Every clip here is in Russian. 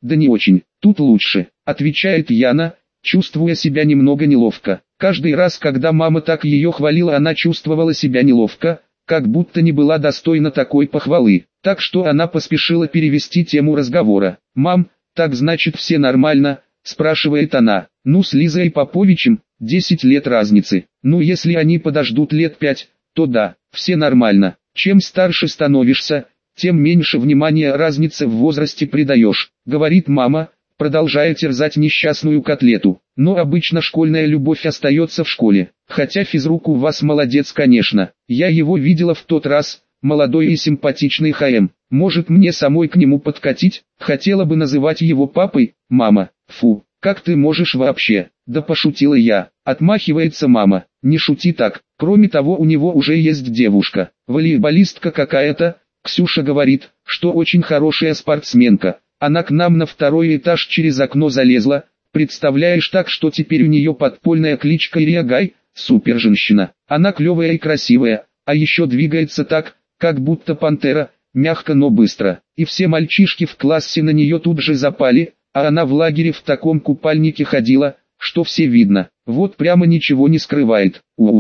Да не очень, тут лучше, отвечает Яна, чувствуя себя немного неловко. Каждый раз, когда мама так ее хвалила, она чувствовала себя неловко, как будто не была достойна такой похвалы. Так что она поспешила перевести тему разговора. «Мам, так значит все нормально?» – спрашивает она. «Ну, с Лизой Поповичем 10 лет разницы. Ну, если они подождут лет 5, то да, все нормально. Чем старше становишься, тем меньше внимания разнице в возрасте придаешь», — говорит мама, продолжая терзать несчастную котлету. «Но обычно школьная любовь остается в школе. Хотя физрук у вас молодец, конечно. Я его видела в тот раз, молодой и симпатичный ХМ. Может, мне самой к нему подкатить? Хотела бы называть его папой? Мама, фу, как ты можешь вообще?» «Да пошутила я», — отмахивается мама. «Не шути так, кроме того у него уже есть девушка, волейболистка какая-то». Ксюша говорит, что очень хорошая спортсменка. Она к нам на 2-й этаж через окно залезла. Представляешь, так что теперь у нее подпольная кличка Ириагай, суперженщина. Она клевая и красивая, а еще двигается так, как будто пантера, мягко, но быстро. И все мальчишки в классе на нее тут же запали, а она в лагере в таком купальнике ходила, что все видно. Вот прямо ничего не скрывает.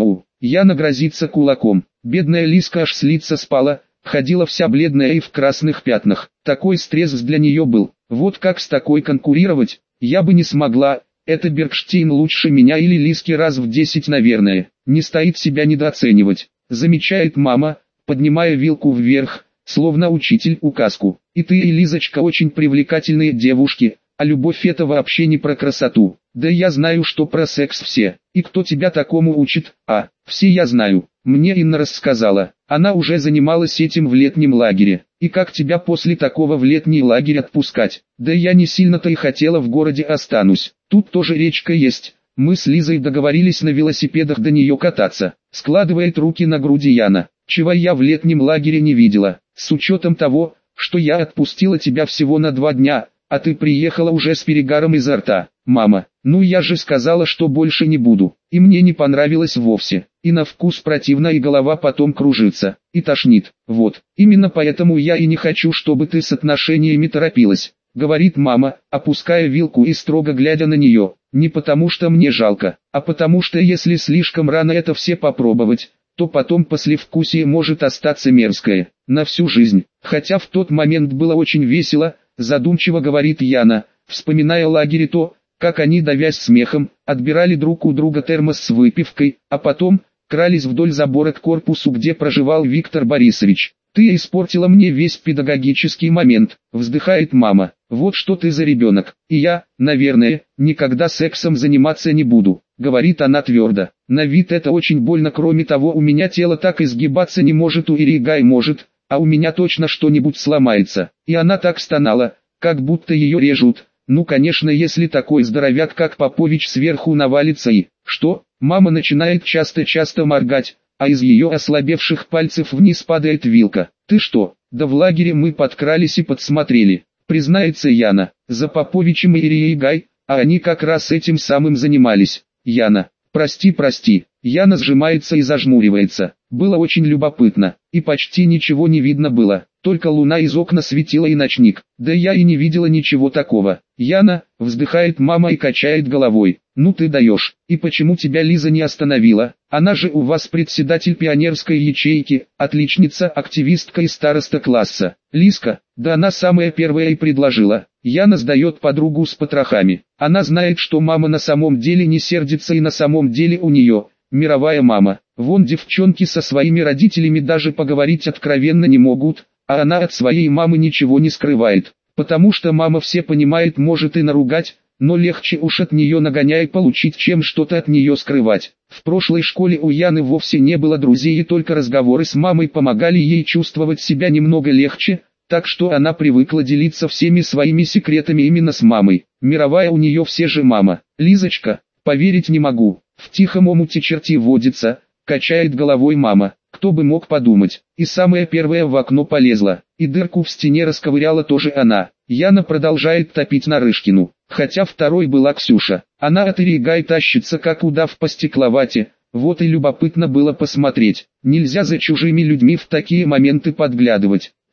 Яна грозится кулаком. Бедная Лизка аж с лица спала. Ходила вся бледная и в красных пятнах. Такой стресс для нее был. Вот как с такой конкурировать? Я бы не смогла. Это Бергштейн лучше меня или Лизки раз в 10, наверное. Не стоит себя недооценивать. Замечает мама, поднимая вилку вверх, словно учитель указку. И ты, и Лизочка очень привлекательные девушки, а любовь это вообще не про красоту. Да я знаю, что про секс все. И кто тебя такому учит? Все я знаю. Мне Инна рассказала. Она уже занималась этим в летнем лагере. И как тебя после такого в летний лагерь отпускать? Да я не сильно-то и хотела, в городе останусь. Тут тоже речка есть. Мы с Лизой договорились на велосипедах до нее кататься. Складывает руки на груди Яна. Чего я в летнем лагере не видела. С учетом того, что я отпустила тебя всего на 2 дня, а ты приехала уже с перегаром изо рта. Мама, ну я же сказала, что больше не буду. И мне не понравилось вовсе. И на вкус противно, и голова потом кружится, и тошнит. Вот, именно поэтому я и не хочу, чтобы ты с отношениями торопилась, говорит мама, опуская вилку и строго глядя на нее. Не потому что мне жалко, а потому что если слишком рано это все попробовать, то потом послевкусие может остаться мерзкое, на всю жизнь. Хотя в тот момент было очень весело, задумчиво говорит Яна, вспоминая лагерь то, как они, давясь смехом, отбирали друг у друга термос с выпивкой, а потом крались вдоль забора к корпусу, где проживал Виктор Борисович. «Ты испортила мне весь педагогический момент», — вздыхает мама. «Вот что ты за ребенок. И я, наверное, никогда сексом заниматься не буду», — говорит она твердо. «На вид это очень больно, кроме того у меня тело так изгибаться не может, у Иригай может, а у меня точно что-нибудь сломается». И она так стонала, как будто ее режут. Ну конечно, если такой здоровяк как Попович сверху навалится и... Что? Мама начинает часто-часто моргать, а из ее ослабевших пальцев вниз падает вилка. «Ты что? Да в лагере мы подкрались и подсмотрели», признается Яна. «За Поповичем и Ирией, а они как раз этим самым занимались». Яна: «Прости». Яна сжимается и зажмуривается. Было очень любопытно, и почти ничего не видно было. Только луна из окна светила и ночник. Да я и не видела ничего такого. Яна, вздыхает мама и качает головой. Ну ты даешь. И почему тебя Лиза не остановила? Она же у вас председатель пионерской ячейки, отличница, активистка и староста класса. Лизка, да она самая первая и предложила. Яна сдает подругу с потрохами. Она знает, что мама на самом деле не сердится и на самом деле у нее мировая мама. Вон девчонки со своими родителями даже поговорить откровенно не могут, а она от своей мамы ничего не скрывает. Потому что мама все понимает, может и наругать, но легче уж от нее нагоняй получить, чем что-то от нее скрывать. В прошлой школе у Яны вовсе не было друзей, и только разговоры с мамой помогали ей чувствовать себя немного легче, так что она привыкла делиться всеми своими секретами именно с мамой. Мировая у нее все же мама. Лизочка, поверить не могу, в тихом омуте черти водится, качает головой мама. Кто бы мог подумать. И самая первая в окно полезла, и дырку в стене расковыряла тоже она. Яна продолжает топить Нарышкину, хотя второй была Ксюша. Она от Иригай тащится как удав по стекловате. Вот и любопытно было посмотреть. Нельзя за чужими людьми в такие моменты подглядывать.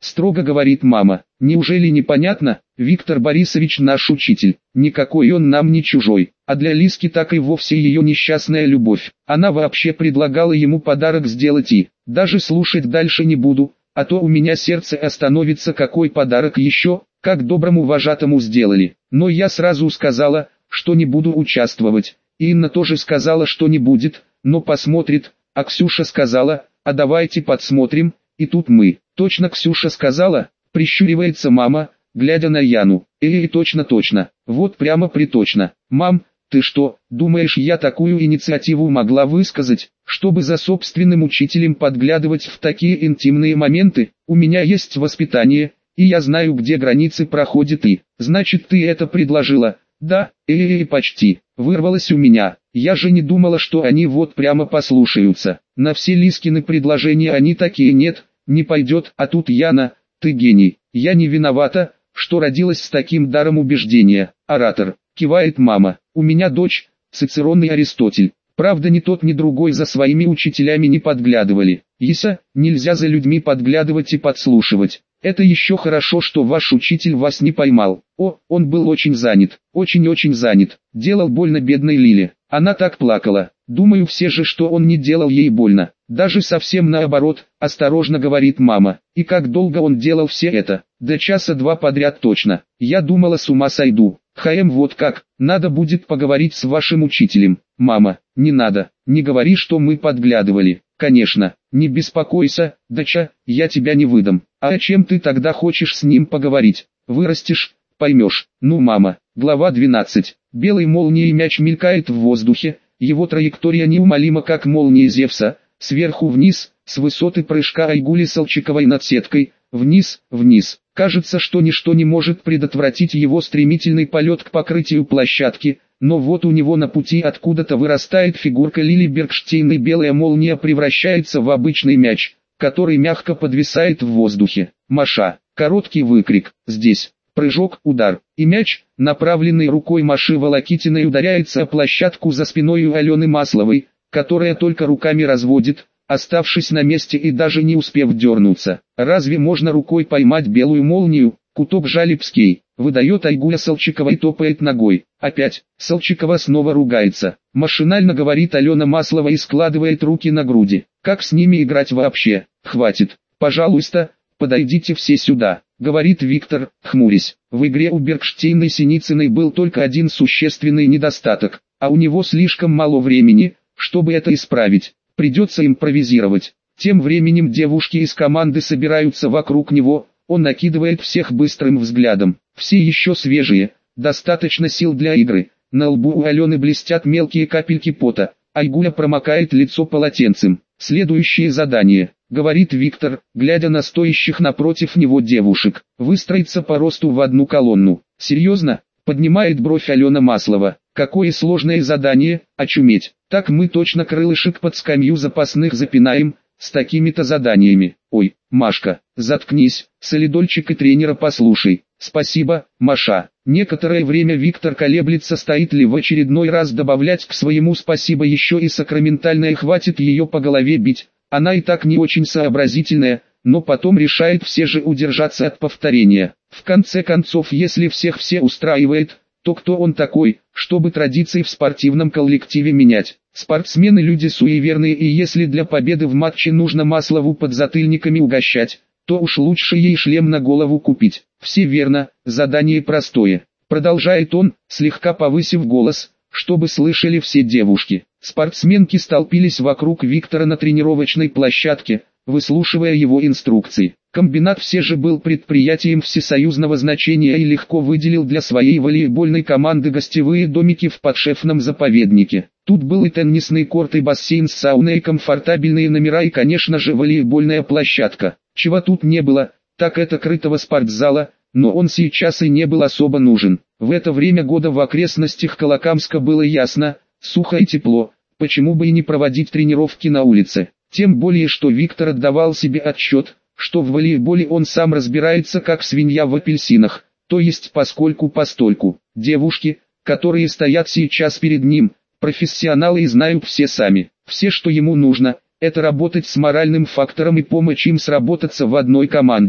строго говорит мама. Неужели непонятно? Виктор Борисович наш учитель. Никакой он нам не чужой. А для Лиски так и вовсе ее несчастная любовь. Она вообще предлагала ему подарок сделать и... Даже слушать дальше не буду, а то у меня сердце остановится. Какой подарок еще, как доброму вожатому сделали. Но я сразу сказала, что не буду участвовать. Инна тоже сказала, что не будет, но посмотрит. А Ксюша сказала, а давайте подсмотрим. И тут мы. Точно Ксюша сказала, прищуривается мама, глядя на Яну. Точно. Вот прямо приточно. Мам, ты что, думаешь, я такую инициативу могла высказать, чтобы за собственным учителем подглядывать в такие интимные моменты? У меня есть воспитание, и я знаю, где границы проходят и... Значит, ты это предложила? Да, почти. Вырвалось у меня. Я же не думала, что они вот прямо послушаются. На все Лискины предложения они такие: нет, не пойдет. А тут Яна, ты гений. Я не виновата, что родилась с таким даром убеждения. Оратор, кивает мама. У меня дочь, Цицерон и Аристотель. Правда, ни тот, ни другой за своими учителями не подглядывали. Иса, нельзя за людьми подглядывать и подслушивать. Это еще хорошо, что ваш учитель вас не поймал. О, он был очень занят, очень-очень занят. Делал больно бедной Лиле. Она так плакала. Думаю все же, что он не делал ей больно. Даже совсем наоборот, осторожно говорит мама. И как долго он делал все это? До часа два подряд точно. Я думала, с ума сойду. Вот как, надо будет поговорить с вашим учителем. Мама, не надо, не говори, что мы подглядывали. Конечно, не беспокойся, доча, я тебя не выдам. А о чем ты тогда хочешь с ним поговорить? Вырастешь, поймешь. Ну, мама. Глава 12. Белой молнией мяч мелькает в воздухе, его траектория неумолима, как молния Зевса, сверху вниз, с высоты прыжка Айгули Солчаковой над сеткой, вниз. Кажется, что ничто не может предотвратить его стремительный полет к покрытию площадки, но вот у него на пути откуда-то вырастает фигурка Лили Бергштейн, и белая молния превращается в обычный мяч, который мягко подвисает в воздухе. Маша. Короткий выкрик. Здесь. Прыжок, удар. И мяч, направленный рукой Маши Волокитиной, ударяется о площадку за спиной у Алены Масловой, которая только руками разводит, оставшись на месте и даже не успев дернуться. Разве можно рукой поймать белую молнию? Куток Жалебский. Выдает Айгуля Солчакова и топает ногой. Опять. Солчакова снова ругается. Машинально говорит Алена Маслова и складывает руки на груди. Как с ними играть вообще? Хватит. Пожалуйста, подойдите все сюда, говорит Виктор, хмурясь. В игре у Бергштейна и Синицыной был только один существенный недостаток, а у него слишком мало времени, чтобы это исправить. Придется импровизировать. Тем временем девушки из команды собираются вокруг него, он накидывает всех быстрым взглядом. Все еще свежие, достаточно сил для игры. На лбу у Алены блестят мелкие капельки пота, Айгуля промокает лицо полотенцем. Следующее задание, говорит Виктор, глядя на стоящих напротив него девушек, выстроиться по росту в одну колонну. Серьезно? Поднимает бровь Алена Маслова. Какое сложное задание, очуметь. Так мы точно крылышек под скамью запасных запинаем, с такими-то заданиями. Ой, Машка, заткнись, солидольчик и тренера послушай. Спасибо, Маша. Некоторое время Виктор колеблется, стоит ли в очередной раз добавлять к своему спасибо еще и сакраментальное, хватит ее по голове бить. Она и так не очень сообразительная, но потом решает все же удержаться от повторения. В конце концов, если всех все устраивает, то кто он такой, чтобы традиции в спортивном коллективе менять? Спортсмены люди суеверные, и если для победы в матче нужно Маслову подзатыльниками угощать, то уж лучше ей шлем на голову купить. Все верно, задание простое. Продолжает он, слегка повысив голос, чтобы слышали все девушки. Спортсменки столпились вокруг Виктора на тренировочной площадке, выслушивая его инструкции. Комбинат все же был предприятием всесоюзного значения и легко выделил для своей волейбольной команды гостевые домики в подшефном заповеднике. Тут был и теннисный корт, и бассейн с сауной, и комфортабельные номера, и, конечно же, волейбольная площадка. Чего тут не было, так это крытого спортзала, но он сейчас и не был особо нужен. В это время года в окрестностях Колокамска было ясно, сухо и тепло, почему бы и не проводить тренировки на улице. Тем более, что Виктор отдавал себе отчет, что в волейболе он сам разбирается как свинья в апельсинах, то есть поскольку-постольку. Девушки, которые стоят сейчас перед ним, профессионалы и знают все сами. Все, что ему нужно, это работать с моральным фактором и помочь им сработаться в одной команде.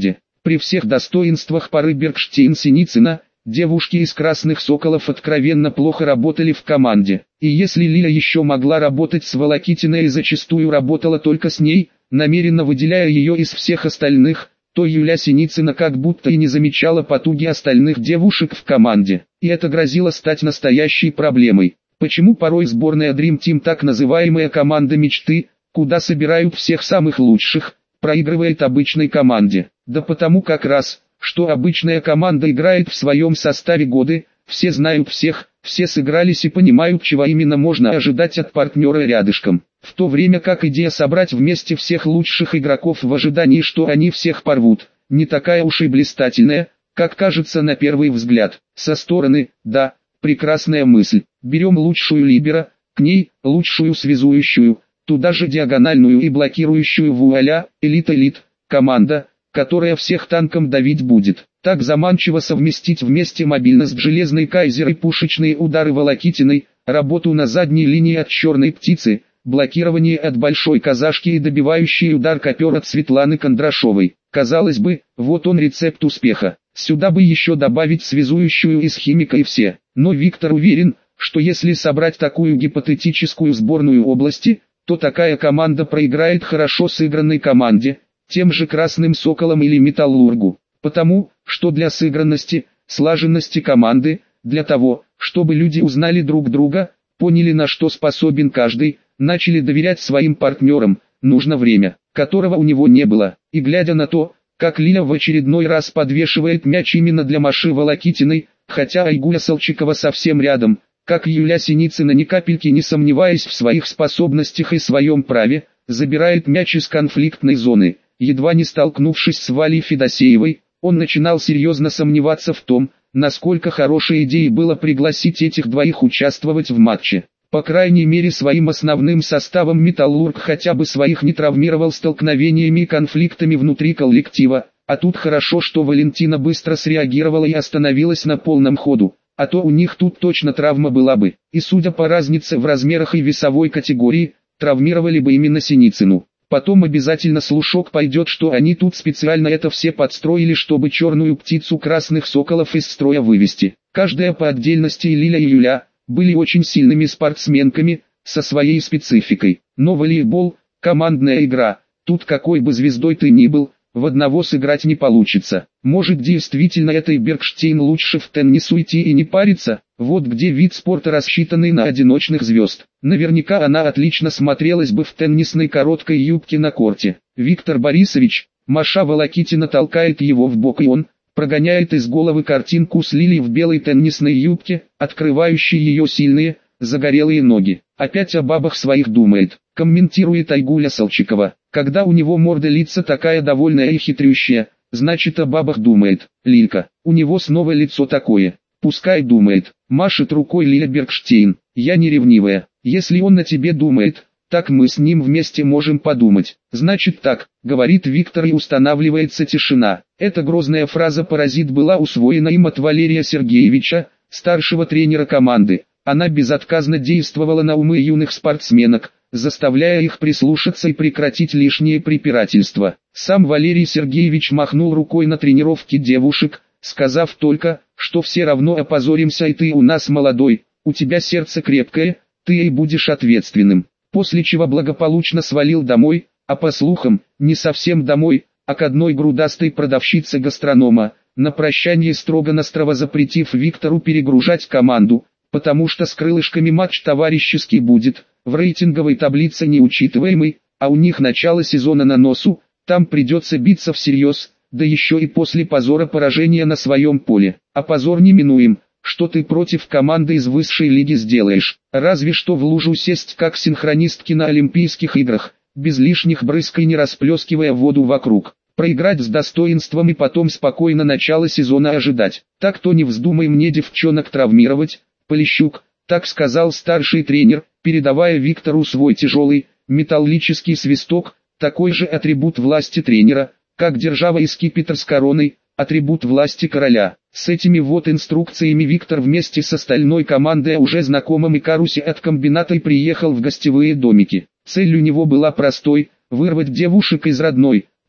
При всех достоинствах пары Бергштейн-Синицына, девушки из «Красных Соколов» откровенно плохо работали в команде. И если Лиля еще могла работать с Волокитиной и зачастую работала только с ней, намеренно выделяя ее из всех остальных, то Юля Синицына как будто и не замечала потуги остальных девушек в команде. И это грозило стать настоящей проблемой. Почему порой сборная Dream Team, так называемая команда мечты, куда собирают всех самых лучших, проигрывает обычной команде? Да потому как раз, что обычная команда играет в своем составе годы, все знают всех, все сыгрались и понимают, чего именно можно ожидать от партнера рядышком. В то время как идея собрать вместе всех лучших игроков в ожидании, что они всех порвут, не такая уж и блистательная, как кажется на первый взгляд. Со стороны, да, прекрасная мысль. Берем лучшую либеро, к ней лучшую связующую, туда же диагональную и блокирующую, вуаля, элит, команда, которая всех танком давить будет. Так заманчиво совместить вместе мобильность железной Кайзер и пушечные удары Волокитиной, работу на задней линии от черной птицы, блокирование от большой казашки и добивающий удар копер от Светланы Кондрашовой. Казалось бы, вот он рецепт успеха. Сюда бы еще добавить связующую из Химика и все. Но Виктор уверен, что если собрать такую гипотетическую сборную области, то такая команда проиграет хорошо сыгранной команде, тем же Красным Соколам или Металлургу. Потому, что для сыгранности, слаженности команды, для того, чтобы люди узнали друг друга, поняли, на что способен каждый, начали доверять своим партнерам, нужно время, которого у него не было. И глядя на то, как Лиля в очередной раз подвешивает мяч именно для Маши Волокитиной, хотя Айгуля Салчикова совсем рядом, как Юля Синицына, ни капельки не сомневаясь в своих способностях и своем праве, забирает мяч из конфликтной зоны. Едва не столкнувшись с Валей Федосеевой, он начинал серьезно сомневаться в том, насколько хорошей идеей было пригласить этих двоих участвовать в матче. По крайней мере, своим основным составом Металлург хотя бы своих не травмировал столкновениями и конфликтами внутри коллектива, а тут хорошо, что Валентина быстро среагировала и остановилась на полном ходу, а то у них тут точно травма была бы, и судя по разнице в размерах и весовой категории, травмировали бы именно Синицыну. Потом обязательно слушок пойдет, что они тут специально это все подстроили, чтобы черную птицу Красных Соколов из строя вывести. Каждая по отдельности, и Лиля и Юля, были очень сильными спортсменками, со своей спецификой. Но волейбол – командная игра, тут какой бы звездой ты ни был, в одного сыграть не получится. Может, действительно этой Бергштейн лучше в теннис уйти и не париться? Вот где вид спорта, рассчитанный на одиночных звезд. Наверняка она отлично смотрелась бы в теннисной короткой юбке на корте. Виктор Борисович, Маша Волокитина толкает его в бок, и он прогоняет из головы картинку с Лилей в белой теннисной юбке, открывающей ее сильные, загорелые ноги. Опять о бабах своих думает, комментирует Айгуля Салчикова. Когда у него морда лица такая довольная и хитрющая, значит о бабах думает. Лилька, у него снова лицо такое. Пускай думает, машет рукой Лиля Бергштейн. Я не ревнивая, если он на тебе думает, так мы с ним вместе можем подумать. Значит так, говорит Виктор, и устанавливается тишина. Эта грозная фраза-паразит была усвоена им от Валерия Сергеевича, старшего тренера команды. Она безотказно действовала на умы юных спортсменок, заставляя их прислушаться и прекратить лишнее препирательство. Сам Валерий Сергеевич махнул рукой на тренировки девушек, сказав только, что все равно опозоримся, и ты у нас молодой, у тебя сердце крепкое, ты и будешь ответственным. После чего благополучно свалил домой, а по слухам, не совсем домой, а к одной грудастой продавщице гастронома, на прощание строго-настрого запретив Виктору перегружать команду, потому что с крылышками матч товарищеский будет, в рейтинговой таблице неучитываемый, а у них начало сезона на носу, там придется биться всерьез, да еще и после позора поражения на своем поле. А позор неминуем, что ты против команды из высшей лиги сделаешь, разве что в лужу сесть как синхронистки на Олимпийских играх, без лишних брызг и не расплескивая воду вокруг. Проиграть с достоинством и потом спокойно начало сезона ожидать. Так то не вздумай мне девчонок травмировать, Полищук, так сказал старший тренер, передавая Виктору свой тяжелый, металлический свисток, такой же атрибут власти тренера, как держава и скипетр с короной, атрибут власти короля. С этими вот инструкциями Виктор вместе с остальной командой, уже знакомым Икарусе от комбината, и приехал в гостевые домики. Цель у него была простой – вырвать девушек из родной,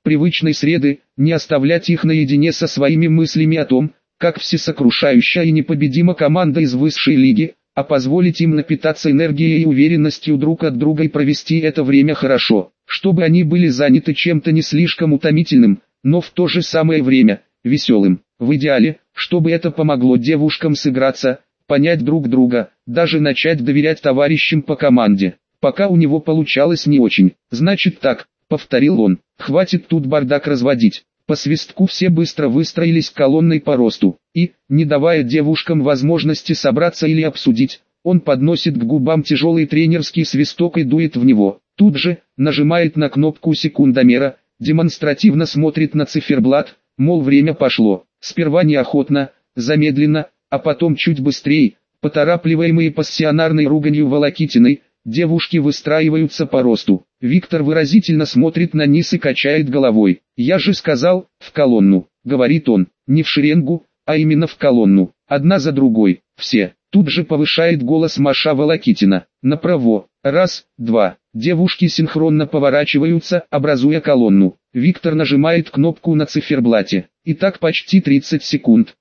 привычной среды, не оставлять их наедине со своими мыслями о том, как всесокрушающая и непобедима команда из высшей лиги, а позволить им напитаться энергией и уверенностью друг от друга и провести это время хорошо, чтобы они были заняты чем-то не слишком утомительным, но в то же самое время веселым. В идеале, чтобы это помогло девушкам сыграться, понять друг друга, даже начать доверять товарищам по команде. Пока у него получалось не очень. «Значит так», — повторил он, — «хватит тут бардак разводить». По свистку все быстро выстроились колонной по росту, и, не давая девушкам возможности собраться или обсудить, он подносит к губам тяжелый тренерский свисток и дует в него. Тут же, нажимает на кнопку секундомера, демонстративно смотрит на циферблат, мол, время пошло. Сперва неохотно, замедленно, а потом чуть быстрее, поторапливаемые пассионарной руганью Волокитиной, девушки выстраиваются по росту. Виктор выразительно смотрит на низ и качает головой. «Я же сказал, в колонну», — говорит он, — «не в шеренгу, а именно в колонну, одна за другой, все». Тут же повышает голос Маша Волокитина. Направо, раз, два. Девушки синхронно поворачиваются, образуя колонну. Виктор нажимает кнопку на циферблате. И так почти 30 секунд,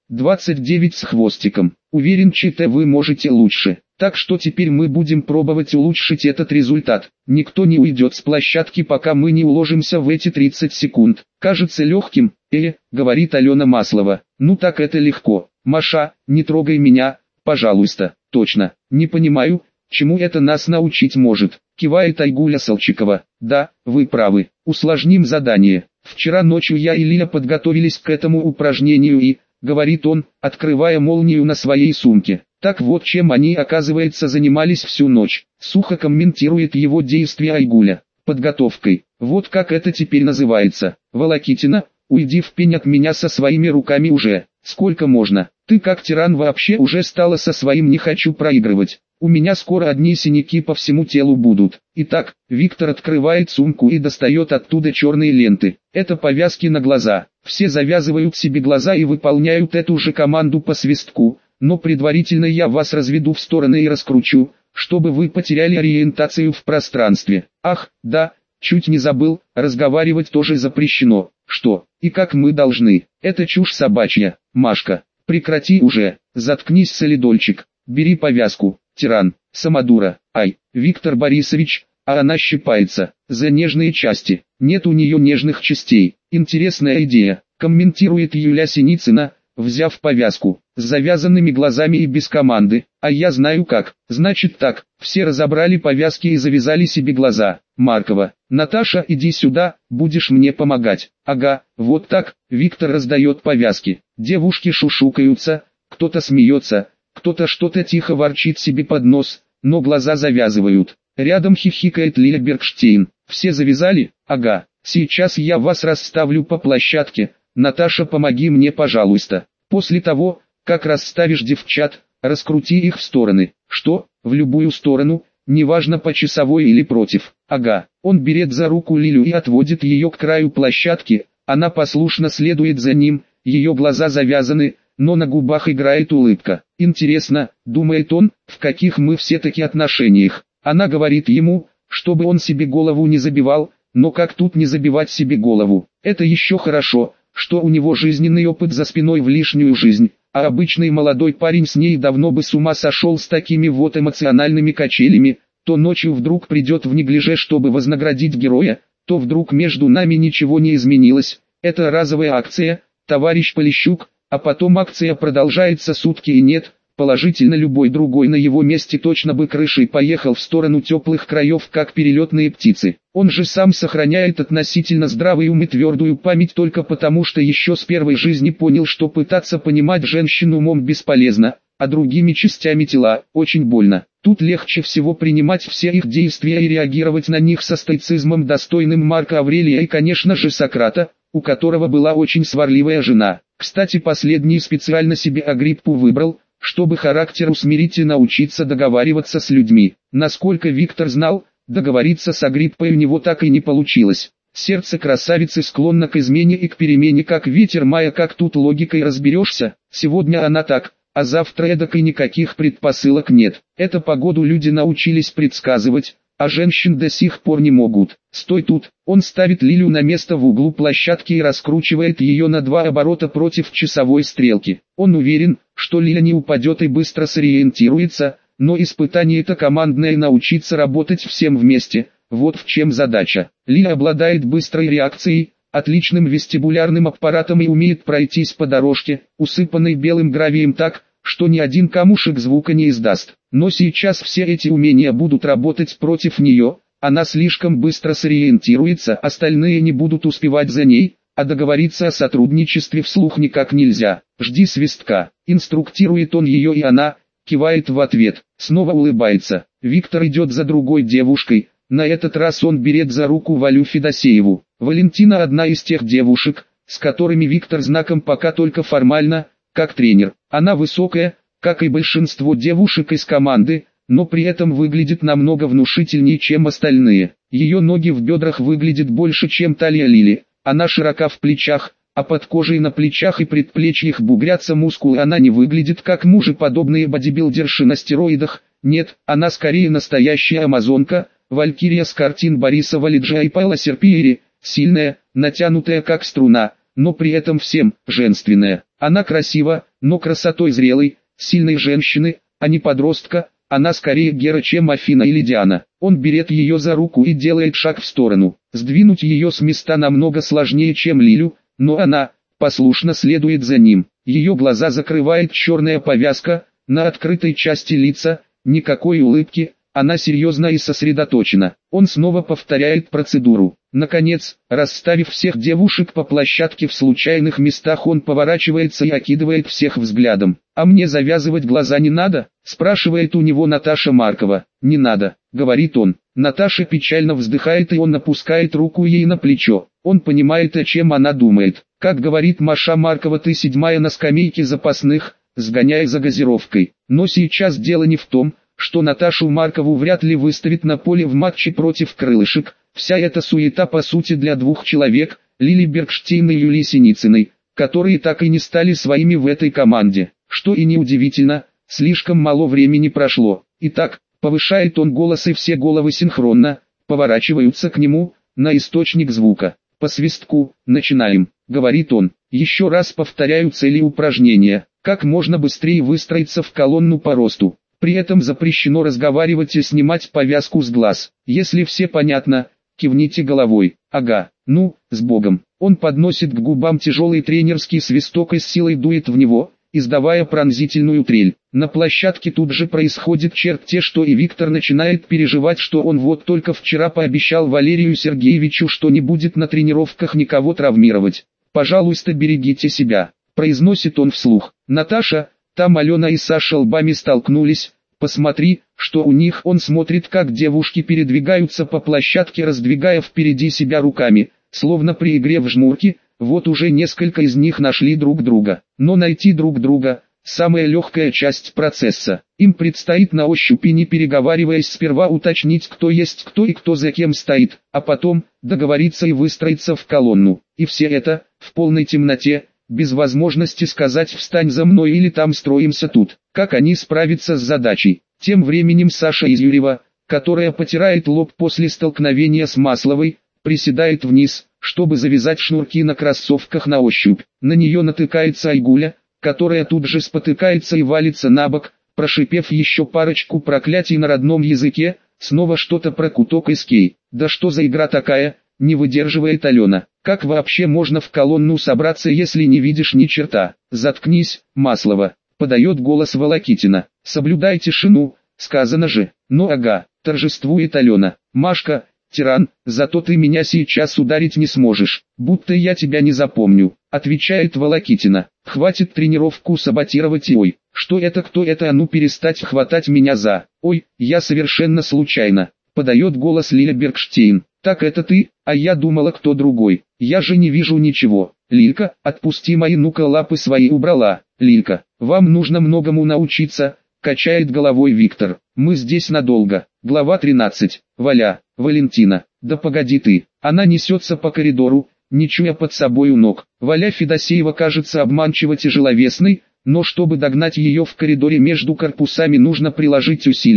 29 с хвостиком. Уверен, ЧТ вы можете лучше. Так что теперь мы будем пробовать улучшить этот результат. Никто не уйдет с площадки, пока мы не уложимся в эти 30 секунд. Кажется легким, говорит Алена Маслова. Ну так это легко. Маша, не трогай меня, пожалуйста. Точно. Не понимаю, чему это нас научить может. Кивает Айгуля Салчикова. Да, вы правы. Усложним задание. Вчера ночью я и Лиля подготовились к этому упражнению и, говорит он, открывая молнию на своей сумке. Так вот чем они, оказывается, занимались всю ночь. Сухо комментирует его действия Айгуля. Подготовкой. Вот как это теперь называется. Волокитина, уйди в пень от меня со своими руками уже. Сколько можно? Ты как тиран вообще уже стала со своим «не хочу проигрывать». У меня скоро одни синяки по всему телу будут. Итак, Виктор открывает сумку и достает оттуда черные ленты. Это повязки на глаза. Все завязывают себе глаза и выполняют эту же команду по свистку. Но предварительно я вас разведу в стороны и раскручу, чтобы вы потеряли ориентацию в пространстве. Ах, да, чуть не забыл, разговаривать тоже запрещено. Что, и как мы должны? Это чушь собачья. Машка, прекрати уже, заткнись, солидольчик, бери повязку. Тиран, самодура, ай, Виктор Борисович, а она щипается, за нежные части, нет у нее нежных частей, интересная идея, комментирует Юля Синицына, взяв повязку, с завязанными глазами и без команды, а я знаю как, значит так, все разобрали повязки и завязали себе глаза. Маркова, Наташа, иди сюда, будешь мне помогать. Ага, вот так, Виктор раздает повязки, девушки шушукаются, кто-то смеется, кто-то что-то тихо ворчит себе под нос, но глаза завязывают. Рядом хихикает Лиля Бергштейн. Все завязали? Ага, сейчас я вас расставлю по площадке. Наташа, помоги мне, пожалуйста. После того, как расставишь девчат, раскрути их в стороны. Что? В любую сторону, неважно по часовой или против. Ага, он берет за руку Лилю и отводит ее к краю площадки, она послушно следует за ним, ее глаза завязаны, но на губах играет улыбка. Интересно, думает он, в каких мы все-таки отношениях. Она говорит ему, чтобы он себе голову не забивал, но как тут не забивать себе голову? Это еще хорошо, что у него жизненный опыт за спиной в лишнюю жизнь, а обычный молодой парень с ней давно бы с ума сошел с такими вот эмоциональными качелями, то ночью вдруг придет в неглиже, чтобы вознаградить героя, то вдруг между нами ничего не изменилось. Это разовая акция, товарищ Полищук. А потом акция продолжается сутки и нет, положительно любой другой на его месте точно бы крышей поехал в сторону теплых краев, как перелетные птицы. Он же сам сохраняет относительно здравый ум и твердую память только потому, что еще с первой жизни понял, что пытаться понимать женщину умом бесполезно, а другими частями тела очень больно. Тут легче всего принимать все их действия и реагировать на них со стоицизмом, достойным Марка Аврелия и, конечно же, Сократа, у которого была очень сварливая жена. Кстати, последний специально себе Агриппу выбрал, чтобы характер усмирить и научиться договариваться с людьми. Насколько Виктор знал, договориться с Агриппой у него так и не получилось. Сердце красавицы склонно к измене и к перемене, как ветер мая, как тут логикой разберешься. Сегодня она так, а завтра эдак, и никаких предпосылок нет. Эту погоду люди научились предсказывать, а женщин до сих пор не могут. Стой тут, он ставит Лилю на место в углу площадки и раскручивает ее на 2 оборота против часовой стрелки. Он уверен, что Лиля не упадет и быстро сориентируется, но испытание это командное, научиться работать всем вместе, вот в чем задача. Лиля обладает быстрой реакцией, отличным вестибулярным аппаратом и умеет пройтись по дорожке, усыпанной белым гравием так, что ни один камушек звука не издаст. Но сейчас все эти умения будут работать против нее, она слишком быстро сориентируется, остальные не будут успевать за ней, а договориться о сотрудничестве вслух никак нельзя. Жди свистка. Инструктирует он ее, и она кивает в ответ, снова улыбается. Виктор идет за другой девушкой, на этот раз он берет за руку Валю Федосееву. Валентина одна из тех девушек, с которыми Виктор знаком пока только формально, как тренер. Она высокая, как и большинство девушек из команды, но при этом выглядит намного внушительнее, чем остальные. Ее ноги в бедрах выглядят больше, чем талия Лили. Она широка в плечах, а под кожей на плечах и предплечьях бугрятся мускулы. Она не выглядит как мужеподобные бодибилдерши на стероидах. Нет, она скорее настоящая амазонка, валькирия с картин Бориса Валиджа и Павла Серпиери, сильная, натянутая как струна, но при этом всем женственная. Она красива, но красотой зрелой, сильной женщины, а не подростка. Она скорее Гера, чем Афина или Диана. Он берет ее за руку и делает шаг в сторону. Сдвинуть ее с места намного сложнее, чем Лилю, но она послушно следует за ним. Ее глаза закрывает черная повязка, на открытой части лица никакой улыбки, она серьезна и сосредоточена. Он снова повторяет процедуру. Наконец, расставив всех девушек по площадке в случайных местах, он поворачивается и окидывает всех взглядом. «А мне завязывать глаза не надо?» – спрашивает у него Наташа Маркова. «Не надо», – говорит он. Наташа печально вздыхает, и он опускает руку ей на плечо. Он понимает, о чем она думает. Как говорит Маша Маркова, ты седьмая на скамейке запасных, сгоняя за газировкой. Но сейчас дело не в том, что Наташу Маркову вряд ли выставят на поле в матче против крылышек. Вся эта суета по сути для двух человек, Лили Бергштейн и Юлии Синицыной, которые так и не стали своими в этой команде. Что и неудивительно, слишком мало времени прошло. Итак, повышает он голос, и все головы синхронно поворачиваются к нему, на источник звука. По свистку начинаем, говорит он. Еще раз повторяю цели упражнения. Как можно быстрее выстроиться в колонну по росту. При этом запрещено разговаривать и снимать повязку с глаз. Если все понятно, кивните головой. Ага, ну, с Богом. Он подносит к губам тяжелый тренерский свисток и с силой дует в него, издавая пронзительную трель. На площадке тут же происходит черт-те что, и Виктор начинает переживать, что он вот только вчера пообещал Валерию Сергеевичу, что не будет на тренировках никого травмировать. «Пожалуйста, берегите себя», – произносит он вслух. «Наташа, там Алена и Саша лбами столкнулись, посмотри, что у них». Он смотрит, как девушки передвигаются по площадке, раздвигая впереди себя руками, словно при игре в жмурки. Вот уже несколько из них нашли друг друга. Но найти друг друга – самая легкая часть процесса. Им предстоит на ощупь, не переговариваясь, сперва уточнить, кто есть кто и кто за кем стоит, а потом договориться и выстроиться в колонну. И все это в полной темноте, без возможности сказать «встань за мной» или «там строимся тут». Как они справятся с задачей? Тем временем Саша из Юрьева, которая потирает лоб после столкновения с Масловой, приседает вниз, чтобы завязать шнурки на кроссовках на ощупь. На нее натыкается Айгуля, которая тут же спотыкается и валится на бок, прошипев еще парочку проклятий на родном языке, снова что-то про куток и скей. «Да что за игра такая?» – не выдерживает Алена. «Как вообще можно в колонну собраться, если не видишь ни черта?» «Заткнись, Маслова», – подает голос Волокитина. «Соблюдай тишину, сказано же». «Ну ага», – торжествует Алена. «Машка, тиран, зато ты меня сейчас ударить не сможешь, будто я тебя не запомню», – отвечает Волокитина. «Хватит тренировку саботировать и ой, что это, кто это, а ну перестать хватать меня за...» «Ой, я совершенно случайно», – подает голос Лиля Бергштейн. «Так это ты, а я думала кто другой, я же не вижу ничего». «Лилька, отпусти мои, ну-ка лапы свои убрала». «Лилька, вам нужно многому научиться», – качает головой Виктор. «Мы здесь надолго». Глава 13. Валя, Валентина. «Да погоди ты». Она несется по коридору, не чуя под собою ног. Валя Федосеева кажется обманчиво тяжеловесной, но чтобы догнать ее в коридоре между корпусами, нужно приложить усилия.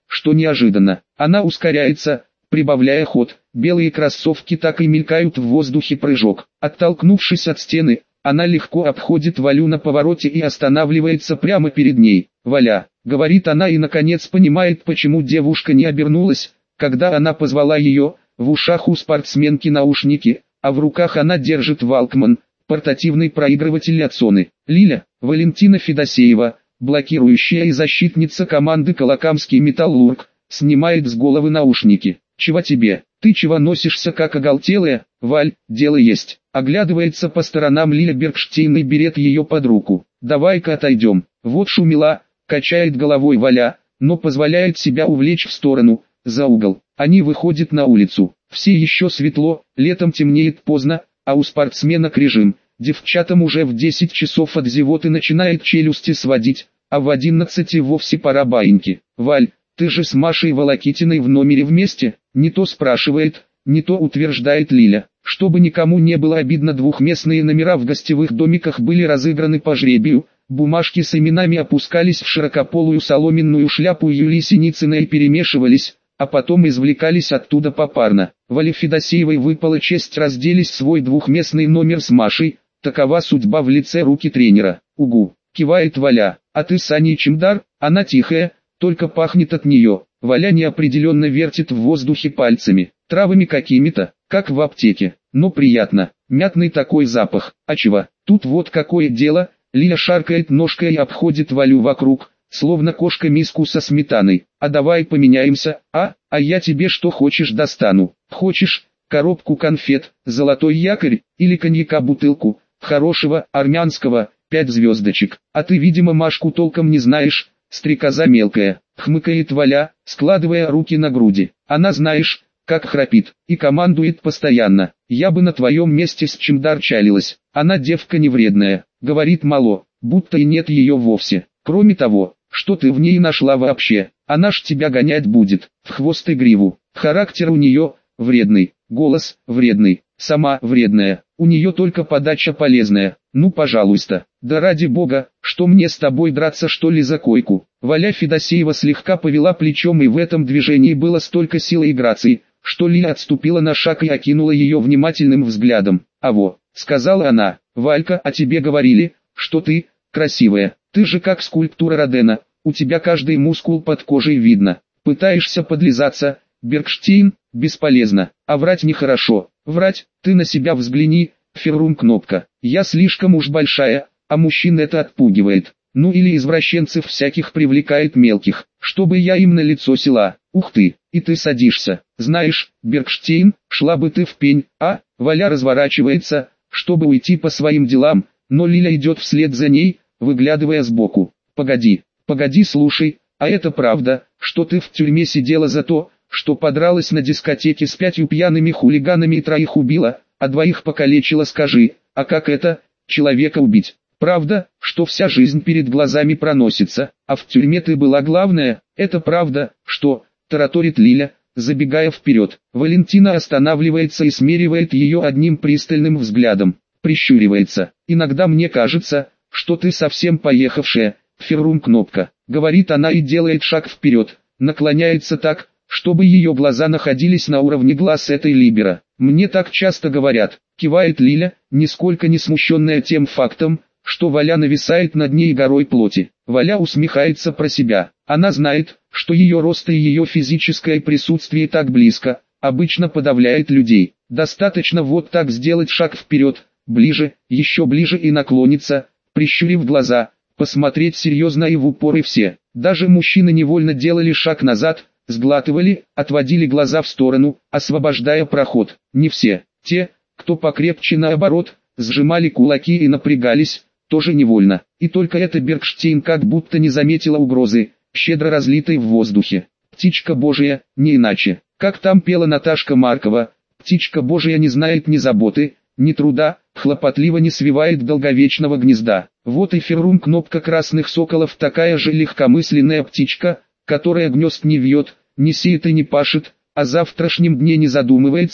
что неожиданно. Она ускоряется, прибавляя ход. Белые кроссовки так и мелькают в воздухе прыжок. Оттолкнувшись от стены, она легко обходит Валю на повороте и останавливается прямо перед ней. «Валя», — говорит она и наконец понимает, почему девушка не обернулась, когда она позвала ее. В ушах у спортсменки наушники, а в руках она держит Walkman, портативный проигрыватель от Sony. Лиля, Валентина Федосеева, блокирующая и защитница команды «Колокамский Металлург», снимает с головы наушники. «Чего тебе? Ты чего носишься как оголтелая? Валь, дело есть». Оглядывается по сторонам Лиля Бергштейн и берет ее под руку. «Давай-ка отойдем». Вот шумела, качает головой Валя, но позволяет себя увлечь в сторону, за угол. Они выходят на улицу. Все еще светло, летом темнеет поздно, а у спортсменок режим. Девчатам уже в 10 часов от зевоты начинает челюсти сводить, а в 11 вовсе пора баиньки. «Валь, ты же с Машей Волокитиной в номере вместе?» Не то спрашивает, не то утверждает Лиля. Чтобы никому не было обидно, двухместные номера в гостевых домиках были разыграны по жребию. Бумажки с именами опускались в широкополую соломенную шляпу Юлии Синицыной и перемешивались, а потом извлекались оттуда попарно. Вале Федосеевой выпала честь разделить свой двухместный номер с Машей. Такова судьба в лице руки тренера. «Угу», кивает Валя. «А ты с Аней Чемдар?» Она тихая, только пахнет от нее. Валя неопределенно вертит в воздухе пальцами. Травами какими-то, как в аптеке. Но приятно. Мятный такой запах. А чего? Тут вот какое дело. Лиля шаркает ножкой и обходит Валю вокруг, словно кошка миску со сметаной. «А давай поменяемся, а я тебе что хочешь достану. Хочешь коробку конфет, золотой якорь или коньяка бутылку, хорошего, армянского, 5 звездочек. А ты, видимо, Машку толком не знаешь, стрекоза мелкая», хмыкает Валя, складывая руки на груди. «Она, знаешь, как храпит, и командует постоянно. Я бы на твоем месте с Чемдар чалилась. Она девка невредная, говорит мало, будто и нет ее вовсе. Кроме того, что ты в ней нашла вообще? Она ж тебя гонять будет, в хвост и гриву. Характер у нее вредный, голос вредный, сама вредная. У нее только подача полезная. Ну пожалуйста, да ради бога, что мне с тобой драться, что ли, за койку?» Валя Федосеева слегка повела плечом, и в этом движении было столько силы и грации, что Лиля отступила на шаг и окинула ее внимательным взглядом. «А во», — сказала она, — «Валька, о тебе говорили, что ты красивая. Ты же как скульптура Родена, у тебя каждый мускул под кожей видно. Пытаешься подлизаться, Бергштейн, бесполезно, а врать нехорошо. Врать, ты на себя взгляни, Феррум кнопка. Я слишком уж большая, а мужчин это отпугивает. Ну или извращенцев всяких привлекает мелких, чтобы я им на лицо села. Ух ты, и ты садишься. Знаешь, Бергштейн, шла бы ты в пень, а?» Валя разворачивается, чтобы уйти по своим делам, но Лиля идет вслед за ней, выглядывая сбоку. «Погоди, слушай, а это правда, что ты в тюрьме сидела за то, что подралась на дискотеке с 5 пьяными хулиганами и 3 убила, а 2 покалечила? Скажи, а как это, человека убить? Правда, что вся жизнь перед глазами проносится, а в тюрьме ты была главная? Это правда, что...» тараторит Лиля, забегая вперед. Валентина останавливается и смеривает ее одним пристальным взглядом. Прищуривается. «Иногда мне кажется, что ты совсем поехавшая, Феррум кнопка», говорит она и делает шаг вперед, наклоняется так, чтобы ее глаза находились на уровне глаз этой либера. «Мне так часто говорят», кивает Лиля, нисколько не смущенная тем фактом, что Валя нависает над ней горой плоти. Валя усмехается про себя. Она знает, что ее рост и ее физическое присутствие так близко, обычно подавляет людей. Достаточно вот так сделать шаг вперед, ближе, еще ближе и наклониться, прищурив глаза, посмотреть серьезно и в упор, и все. Даже мужчины невольно делали шаг назад, сглатывали, отводили глаза в сторону, освобождая проход. Не все. Те, кто покрепче, наоборот, сжимали кулаки и напрягались, тоже невольно. И только эта Бергштейн как будто не заметила угрозы, щедро разлитой в воздухе. «Птичка Божия, не иначе». Как там пела Наташка Маркова: «Птичка Божия не знает ни заботы, ни труда, хлопотливо не свивает долговечного гнезда». Вот и Феррум кнопка красных соколов, такая же легкомысленная птичка, которая гнезд не вьет, не сеет и не пашет, о завтрашнем дне не задумывается,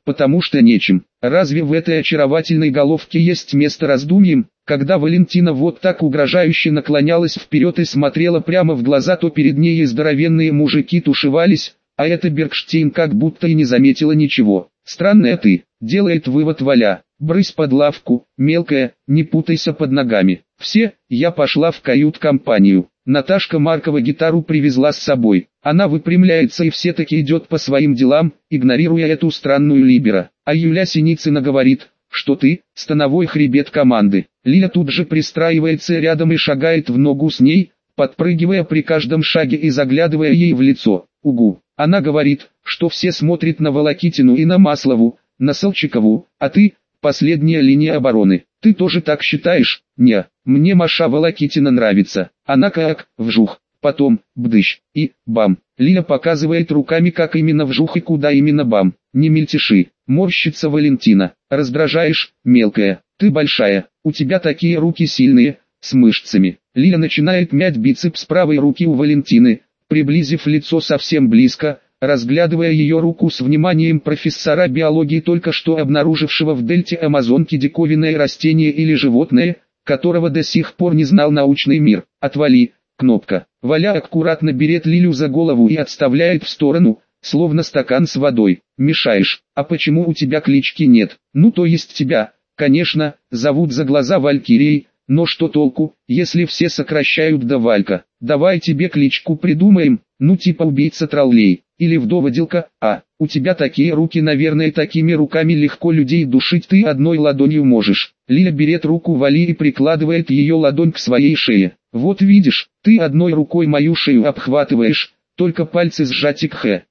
потому что нечем. Разве в этой очаровательной головке есть место раздумьям? Когда Валентина вот так угрожающе наклонялась вперед и смотрела прямо в глаза, то перед ней и здоровенные мужики тушевались, а эта Бергштейн как будто и не заметила ничего. «Странная ты», — делает вывод Валя. «Брысь под лавку, мелкая, не путайся под ногами». «Все, я пошла в кают-компанию». Наташка Маркова гитару привезла с собой. Она выпрямляется и все-таки идет по своим делам, игнорируя эту странную либеро. А Юля Синицына говорит, что ты – становой хребет команды. Лиля тут же пристраивается рядом и шагает в ногу с ней, подпрыгивая при каждом шаге и заглядывая ей в лицо. Угу. Она говорит, что все смотрят на Волокитину и на Маслову, на Солчакову, а ты – последняя линия обороны. Ты тоже так считаешь? Не, мне Маша Волокитина нравится. Она как, вжух, потом, бдыщ, и, бам. Лиля показывает руками, как именно вжух и куда именно бам. Не мельтеши, морщится Валентина. Раздражаешь, мелкая, ты большая, у тебя такие руки сильные, с мышцами. Лиля начинает мять бицепс правой руки у Валентины, приблизив лицо совсем близко, разглядывая ее руку с вниманием профессора биологии, только что обнаружившего в дельте Амазонки диковинное растение или животное, которого до сих пор не знал научный мир. «Отвали!» Кнопка. Валя аккуратно берет Лилю за голову и отставляет в сторону, словно стакан с водой. «Мешаешь. А почему у тебя клички нет?» «Ну то есть тебя, конечно, зовут за глаза Валькирией, но что толку, если все сокращают до Валька? Давай тебе кличку придумаем, ну типа убийца троллей, или вдоводелка. А, у тебя такие руки, наверное, такими руками легко людей душить ты одной ладонью можешь». Лиля берет руку Вали и прикладывает ее ладонь к своей шее. «Вот видишь, ты одной рукой мою шею обхватываешь, только пальцы сжать и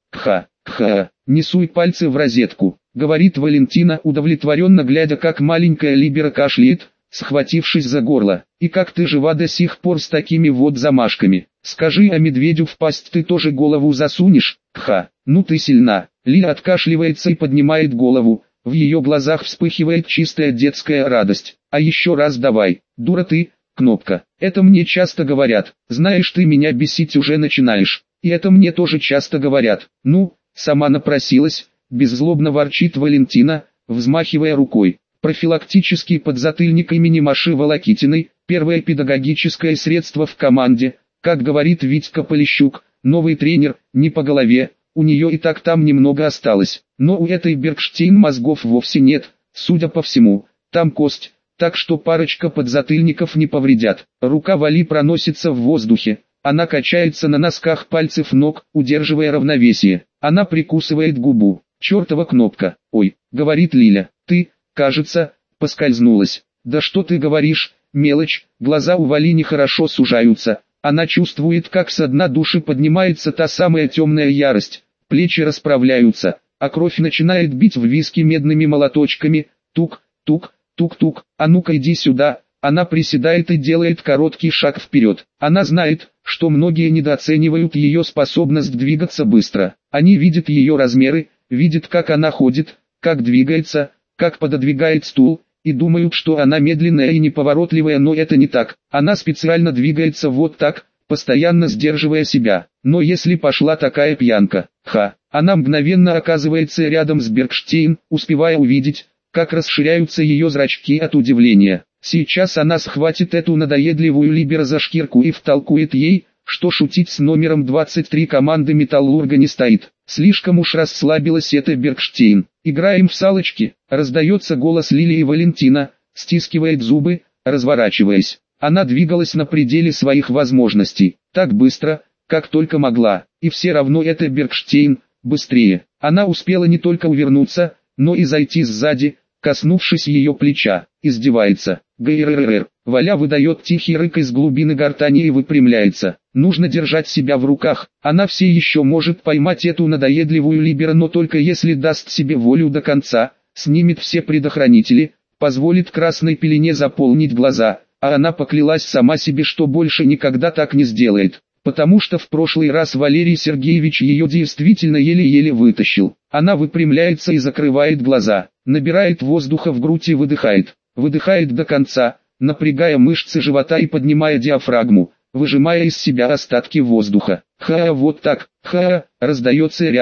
кха, не суй пальцы в розетку», говорит Валентина, удовлетворенно глядя, как маленькая либера кашляет, схватившись за горло. «И как ты жива до сих пор с такими вот замашками? Скажи, а медведю в пасть ты тоже голову засунешь?» «Кха, ну ты сильна». Лиля откашливается и поднимает голову, в ее глазах вспыхивает чистая детская радость. «А еще раз давай, дура ты». Кнопка. «Это мне часто говорят, знаешь, ты меня бесить уже начинаешь, и это мне тоже часто говорят». «Ну, сама напросилась», беззлобно ворчит Валентина, взмахивая рукой. Профилактический подзатыльник имени Маши Волокитиной, первое педагогическое средство в команде, как говорит Витька Полищук, новый тренер, не по голове, у нее и так там немного осталось, но у этой Бергштейн мозгов вовсе нет, судя по всему, там кость, так что парочка подзатыльников не повредят. Рука Вали проносится в воздухе, она качается на носках пальцев ног, удерживая равновесие, она прикусывает губу. «Чертова кнопка, ой», говорит Лиля, «ты, кажется, поскользнулась». «Да что ты говоришь, мелочь». Глаза у Вали нехорошо сужаются. Она чувствует, как со дна души поднимается та самая темная ярость. Плечи расправляются, а кровь начинает бить в виски медными молоточками. Тук, тук, тук-тук. «А ну-ка иди сюда». Она приседает и делает короткий шаг вперед. Она знает, что многие недооценивают ее способность двигаться быстро. Они видят ее размеры, видят, как она ходит, как двигается, как пододвигает стул, и думают, что она медленная и неповоротливая, но это не так. Она специально двигается вот так, постоянно сдерживая себя. Но если пошла такая пьянка, она мгновенно оказывается рядом с Бергштейн, успевая увидеть, как расширяются ее зрачки от удивления. Сейчас она схватит эту надоедливую либеро за шкирку и втолкует ей, что шутить с номером 23 команды Металлурга не стоит. Слишком уж расслабилась эта Бергштейн. «Играем в салочки», раздается голос Лилии. Валентина стискивает зубы, разворачиваясь. Она двигалась на пределе своих возможностей, так быстро, как только могла, и все равно эта Бергштейн быстрее. Она успела не только увернуться, но и зайти сзади, коснувшись ее плеча. Издевается. «Гайрррр». Валя выдает тихий рык из глубины гортани и выпрямляется. Нужно держать себя в руках. Она все еще может поймать эту надоедливую либеро, но только если даст себе волю до конца, снимет все предохранители, позволит красной пелене заполнить глаза, а она поклялась сама себе, что больше никогда так не сделает. Потому что в прошлый раз Валерий Сергеевич ее действительно еле-еле вытащил. Она выпрямляется и закрывает глаза, набирает воздуха в грудь и выдыхает. Выдыхает до конца, напрягая мышцы живота и поднимая диафрагму, выжимая из себя остатки воздуха. Вот так, раздается рядом.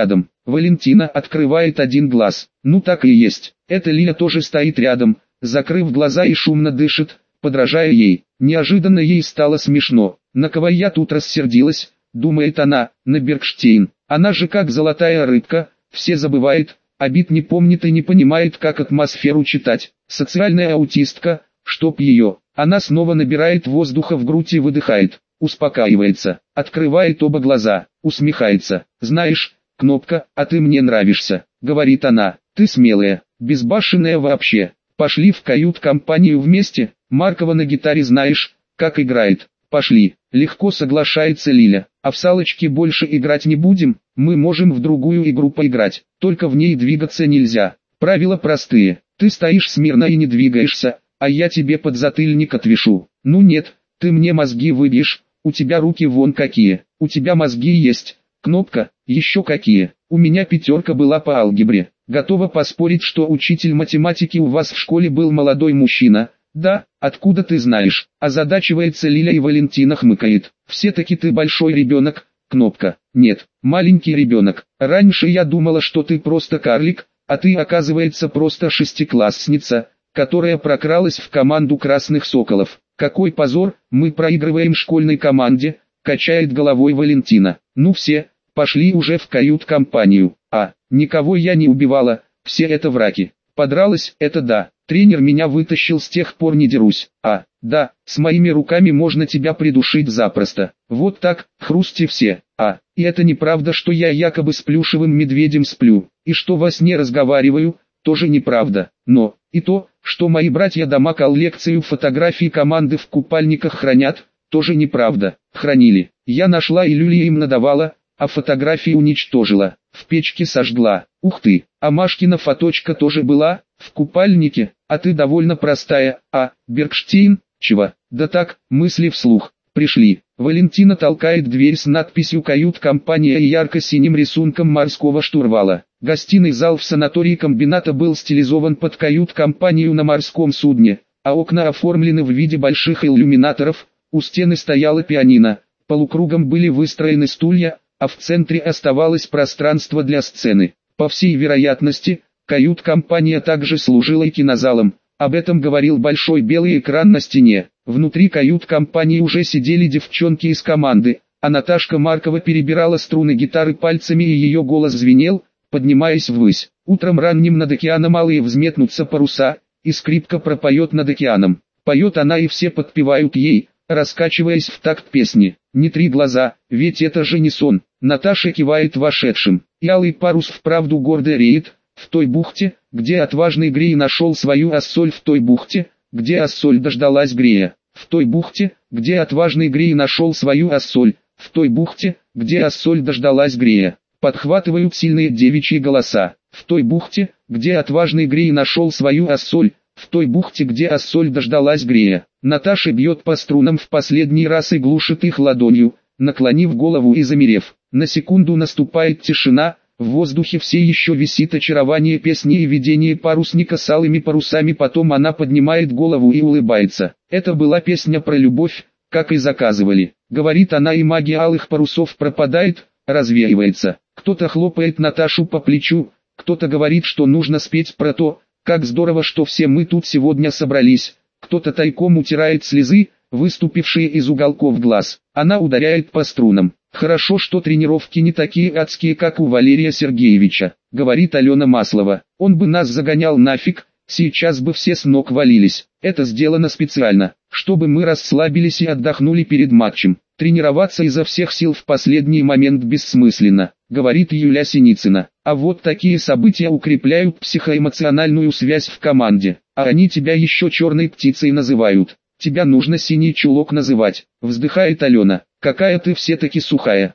Валентина открывает один глаз. Ну так и есть. Это Лиля тоже стоит рядом, закрыв глаза и шумно дышит, подражая ей. Неожиданно ей стало смешно. На кого я тут рассердилась, думает она, на Бергштейн. Она же как золотая рыбка, все забывает, обид не помнит и не понимает, как атмосферу читать. Социальная аутистка, чтоб ее. Она снова набирает воздуха в грудь и выдыхает. Успокаивается, открывает оба глаза, усмехается. Знаешь, Кнопка, а ты мне нравишься, говорит она. Ты смелая, безбашенная вообще. Пошли в кают-компанию вместе. Маркова на гитаре знаешь, как играет. Пошли. Легко соглашается Лиля. А в салочки больше играть не будем, мы можем в другую игру поиграть. Только в ней двигаться нельзя. Правила простые. Ты стоишь смирно и не двигаешься, а я тебе подзатыльник отвешу. Ну нет, ты мне мозги выбьешь, у тебя руки вон какие, у тебя мозги есть. Кнопка, еще какие. У меня 5 была по алгебре. Готова поспорить, что учитель математики у вас в школе был молодой мужчина. Да, откуда ты знаешь? Озадачивается Лиля и Валентина хмыкает. Все-таки ты большой ребенок. Кнопка, нет, маленький ребенок. Раньше я думала, что ты просто карлик, а ты оказывается просто шестиклассница, которая прокралась в команду красных соколов. Какой позор, мы проигрываем школьной команде, качает головой Валентина. Ну все, пошли уже в кают-компанию. А, никого я не убивала, все это враки. Подралась, это да. Тренер меня вытащил, с тех пор не дерусь. А, да, с моими руками можно тебя придушить запросто. Вот так, хрусти все. А, и это неправда, что я якобы с плюшевым медведем сплю, и что во сне разговариваю, тоже неправда. Но, и то, что мои братья дома коллекцию фотографий команды в купальниках хранят, тоже неправда. Хранили. Я нашла и люлей им надавала, а фотографии уничтожила, в печке сожгла. Ух ты, а Машкина фоточка тоже была, в купальнике, а ты довольно простая. А, Бергштейн, чего? Да так, мысли вслух. Пришли. Валентина толкает дверь с надписью «Кают-компания» и ярко-синим рисунком морского штурвала. Гостиный зал в санатории комбината был стилизован под кают-компанию на морском судне, а окна оформлены в виде больших иллюминаторов, у стены стояла пианино, полукругом были выстроены стулья, а в центре оставалось пространство для сцены. По всей вероятности, кают-компания также служила и кинозалом, об этом говорил большой белый экран на стене. Внутри кают-компании уже сидели девчонки из команды, а Наташка Маркова перебирала струны гитары пальцами и ее голос звенел, поднимаясь ввысь. Утром ранним над океаном малые взметнутся паруса, и скрипка пропоет над океаном. Поет она и все подпевают ей, раскачиваясь в такт песни. Не три глаза, ведь это же не сон. Наташа кивает вошедшим. И алый парус вправду гордо реет, в той бухте, где отважный Грей нашел свою ассоль, в той бухте, где ассоль дождалась Грея. В той бухте, где отважный Грей нашел свою ассоль, в той бухте, где ассоль дождалась Грея. Подхватывают сильные девичьи голоса. В той бухте, где отважный Грей нашел свою ассоль, в той бухте, где ассоль дождалась Грея. Наташа бьет по струнам в последний раз и глушит их ладонью, наклонив голову и замерев. На секунду наступает тишина, в воздухе все еще висит очарование песни и видение парусника с алыми парусами, потом она поднимает голову и улыбается. Это была песня про любовь, как и заказывали. Говорит она, и магия алых парусов пропадает, развеивается. Кто-то хлопает Наташу по плечу, кто-то говорит, что нужно спеть про то, как здорово, что все мы тут сегодня собрались. Кто-то тайком утирает слезы, выступившие из уголков глаз. Она ударяет по струнам. «Хорошо, что тренировки не такие адские, как у Валерия Сергеевича», — говорит Алена Маслова. «Он бы нас загонял нафиг, сейчас бы все с ног валились. Это сделано специально, чтобы мы расслабились и отдохнули перед матчем. Тренироваться изо всех сил в последний момент бессмысленно», — говорит Юля Синицына. «А вот такие события укрепляют психоэмоциональную связь в команде. А они тебя еще черной птицей называют. Тебя нужно синий чулок называть», — вздыхает Алена. «Какая ты все-таки сухая,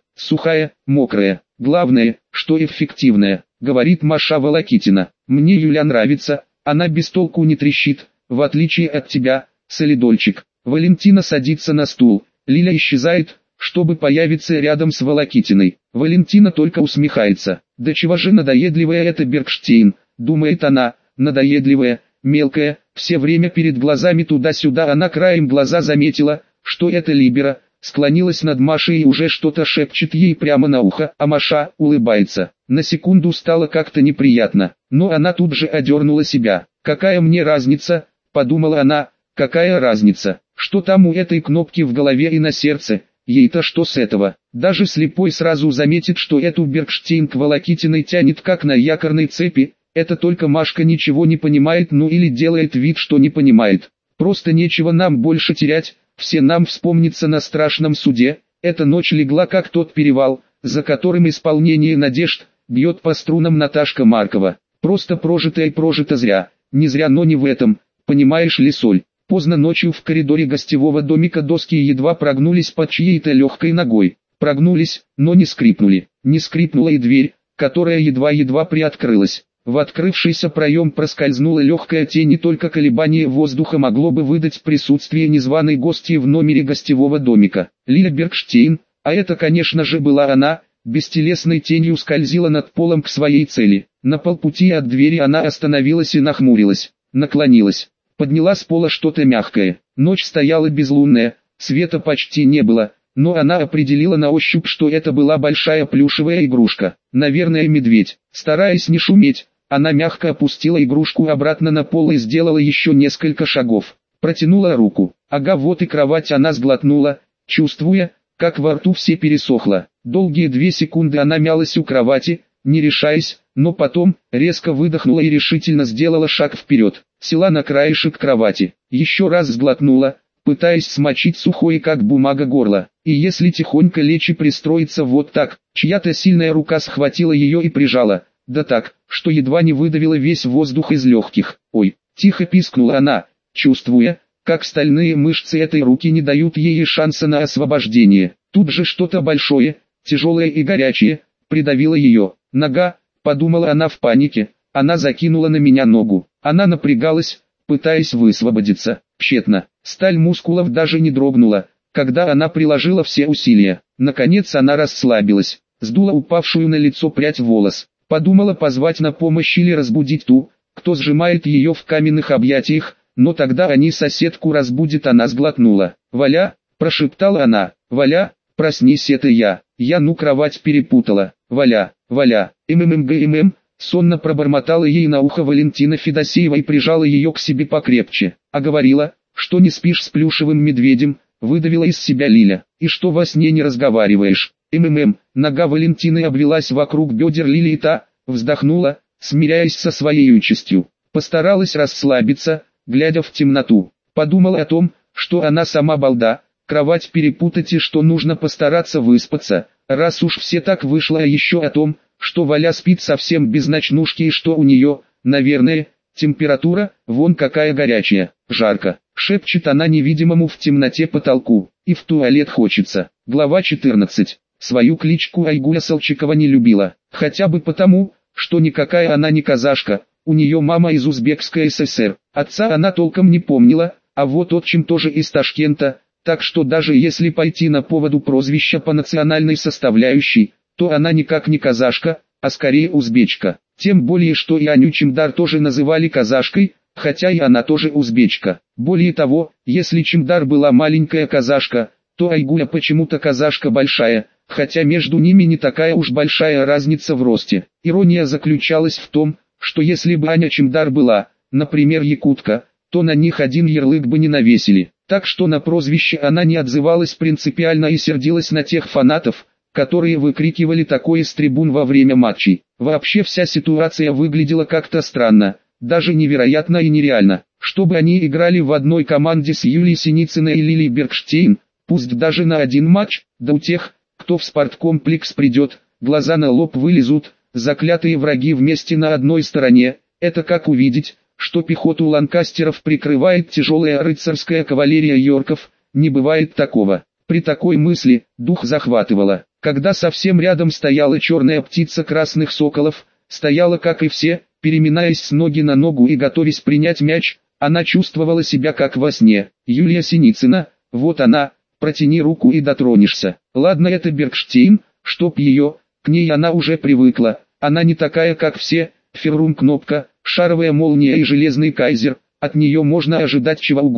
мокрая, главное, что эффективная», — говорит Маша Волокитина. «Мне Юля нравится, она без толку не трещит, в отличие от тебя, солидольчик». Валентина садится на стул, Лиля исчезает, чтобы появиться рядом с Волокитиной. Валентина только усмехается. «Да чего же надоедливая эта Бергштейн», — думает она, «надоедливая, мелкая, все время перед глазами туда-сюда». Она краем глаза заметила, что эта Либера, склонилась над Машей и уже что-то шепчет ей прямо на ухо, а Маша улыбается. На секунду стало как-то неприятно, но она тут же одернула себя. «Какая мне разница?» – подумала она, – «какая разница, что там у этой кнопки в голове и на сердце, ей-то что с этого?» Даже слепой сразу заметит, что эту Бергштейн к Волокитиной тянет как на якорной цепи, это только Машка ничего не понимает, ну или делает вид, что не понимает. Просто нечего нам больше терять, все нам вспомнится на страшном суде. Эта ночь легла как тот перевал, за которым исполнение надежд бьет по струнам Наташка Маркова. Просто прожито и прожито зря, не зря, но не в этом, понимаешь ли, Соль. Поздно ночью в коридоре гостевого домика доски едва прогнулись под чьей-то легкой ногой. Прогнулись, но не скрипнули. Не скрипнула и дверь, которая едва-едва приоткрылась. В открывшийся проем проскользнула легкая тень, и только колебание воздуха могло бы выдать присутствие незваной гостьи в номере гостевого домика. Лиля Бергштейн, а это конечно же была она, бестелесной тенью скользила над полом к своей цели. На полпути от двери она остановилась и нахмурилась, наклонилась, подняла с пола что-то мягкое. Ночь стояла безлунная, света почти не было, но она определила на ощупь, что это была большая плюшевая игрушка. Наверное, медведь. Стараясь не шуметь, она мягко опустила игрушку обратно на пол и сделала еще несколько шагов. Протянула руку. Ага, вот и кровать. Она сглотнула, чувствуя, как во рту все пересохло. Долгие 2 секунды она мялась у кровати, не решаясь, но потом резко выдохнула и решительно сделала шаг вперед. Села на краешек кровати. Еще раз сглотнула, пытаясь смочить сухое как бумага горло. И если тихонько лечь и пристроиться вот так, чья-то сильная рука схватила ее и прижала. Да так, что едва не выдавила весь воздух из легких. «Ой!» – тихо пискнула она, чувствуя, как стальные мышцы этой руки не дают ей шанса на освобождение. Тут же что-то большое, тяжелое и горячее, придавило ее. «Нога!» – подумала она в панике. Она закинула на меня ногу. Она напрягалась, пытаясь высвободиться. Тщетно. Сталь мускулов даже не дрогнула, когда она приложила все усилия. Наконец она расслабилась, сдула упавшую на лицо прядь волос. Подумала позвать на помощь или разбудить ту, кто сжимает ее в каменных объятиях, но тогда они соседку разбудят. Она сглотнула. «Валя!» – прошептала она. «Валя, проснись, это я. Я кровать перепутала. Валя, Валя, МММГММ!» Сонно пробормотала ей на ухо Валентина Федосеева и прижала ее к себе покрепче. «А говорила, что не спишь с плюшевым медведем», – выдавила из себя Лиля. «И что во сне не разговариваешь?» Нога Валентины обвелась вокруг бедер Лили, и та вздохнула, смиряясь со своей участью. Постаралась расслабиться, глядя в темноту. Подумала о том, что она сама балда, кровать перепутать и что нужно постараться выспаться, раз уж все так вышло, а еще о том, что Валя спит совсем без ночнушки и что у нее, наверное, температура, вон какая горячая, жарко, шепчет она невидимому в темноте потолку, и в туалет хочется. Глава 14. Свою кличку Айгуля Салчикова не любила, хотя бы потому, что никакая она не казашка, у нее мама из Узбекской ССР, отца она толком не помнила, а вот отчим тоже из Ташкента, так что даже если пойти на поводу прозвища по национальной составляющей, то она никак не казашка, а скорее узбечка. Тем более, что и Аню Чемдар тоже называли казашкой, хотя и она тоже узбечка. Более того, если Чемдар была маленькая казашка, то Айгуля почему-то казашка большая, хотя между ними не такая уж большая разница в росте. Ирония заключалась в том, что если бы Аня Чемдар была, например, якутка, то на них один ярлык бы не навесили. Так что на прозвище она не отзывалась принципиально и сердилась на тех фанатов, которые выкрикивали такое с трибун во время матчей. Вообще вся ситуация выглядела как-то странно, даже невероятно и нереально. Чтобы они играли в одной команде с Юлией Синицыной и Лилией Бергштейн, пусть даже на один матч, да у тех, кто в спорткомплекс придет, глаза на лоб вылезут, заклятые враги вместе на одной стороне, это как увидеть, что пехоту ланкастеров прикрывает тяжелая рыцарская кавалерия йорков, не бывает такого. При такой мысли, дух захватывало. Когда совсем рядом стояла черная птица красных соколов, стояла как и все, переминаясь с ноги на ногу и готовясь принять мяч, она чувствовала себя как во сне. Юлия Синицына, вот она, протяни руку и дотронешься. Ладно, это Бергштейн, чтоб ее, к ней она уже привыкла, она не такая как все, Феррум Кнопка, шаровая молния и железный кайзер, от нее можно ожидать чего угодно.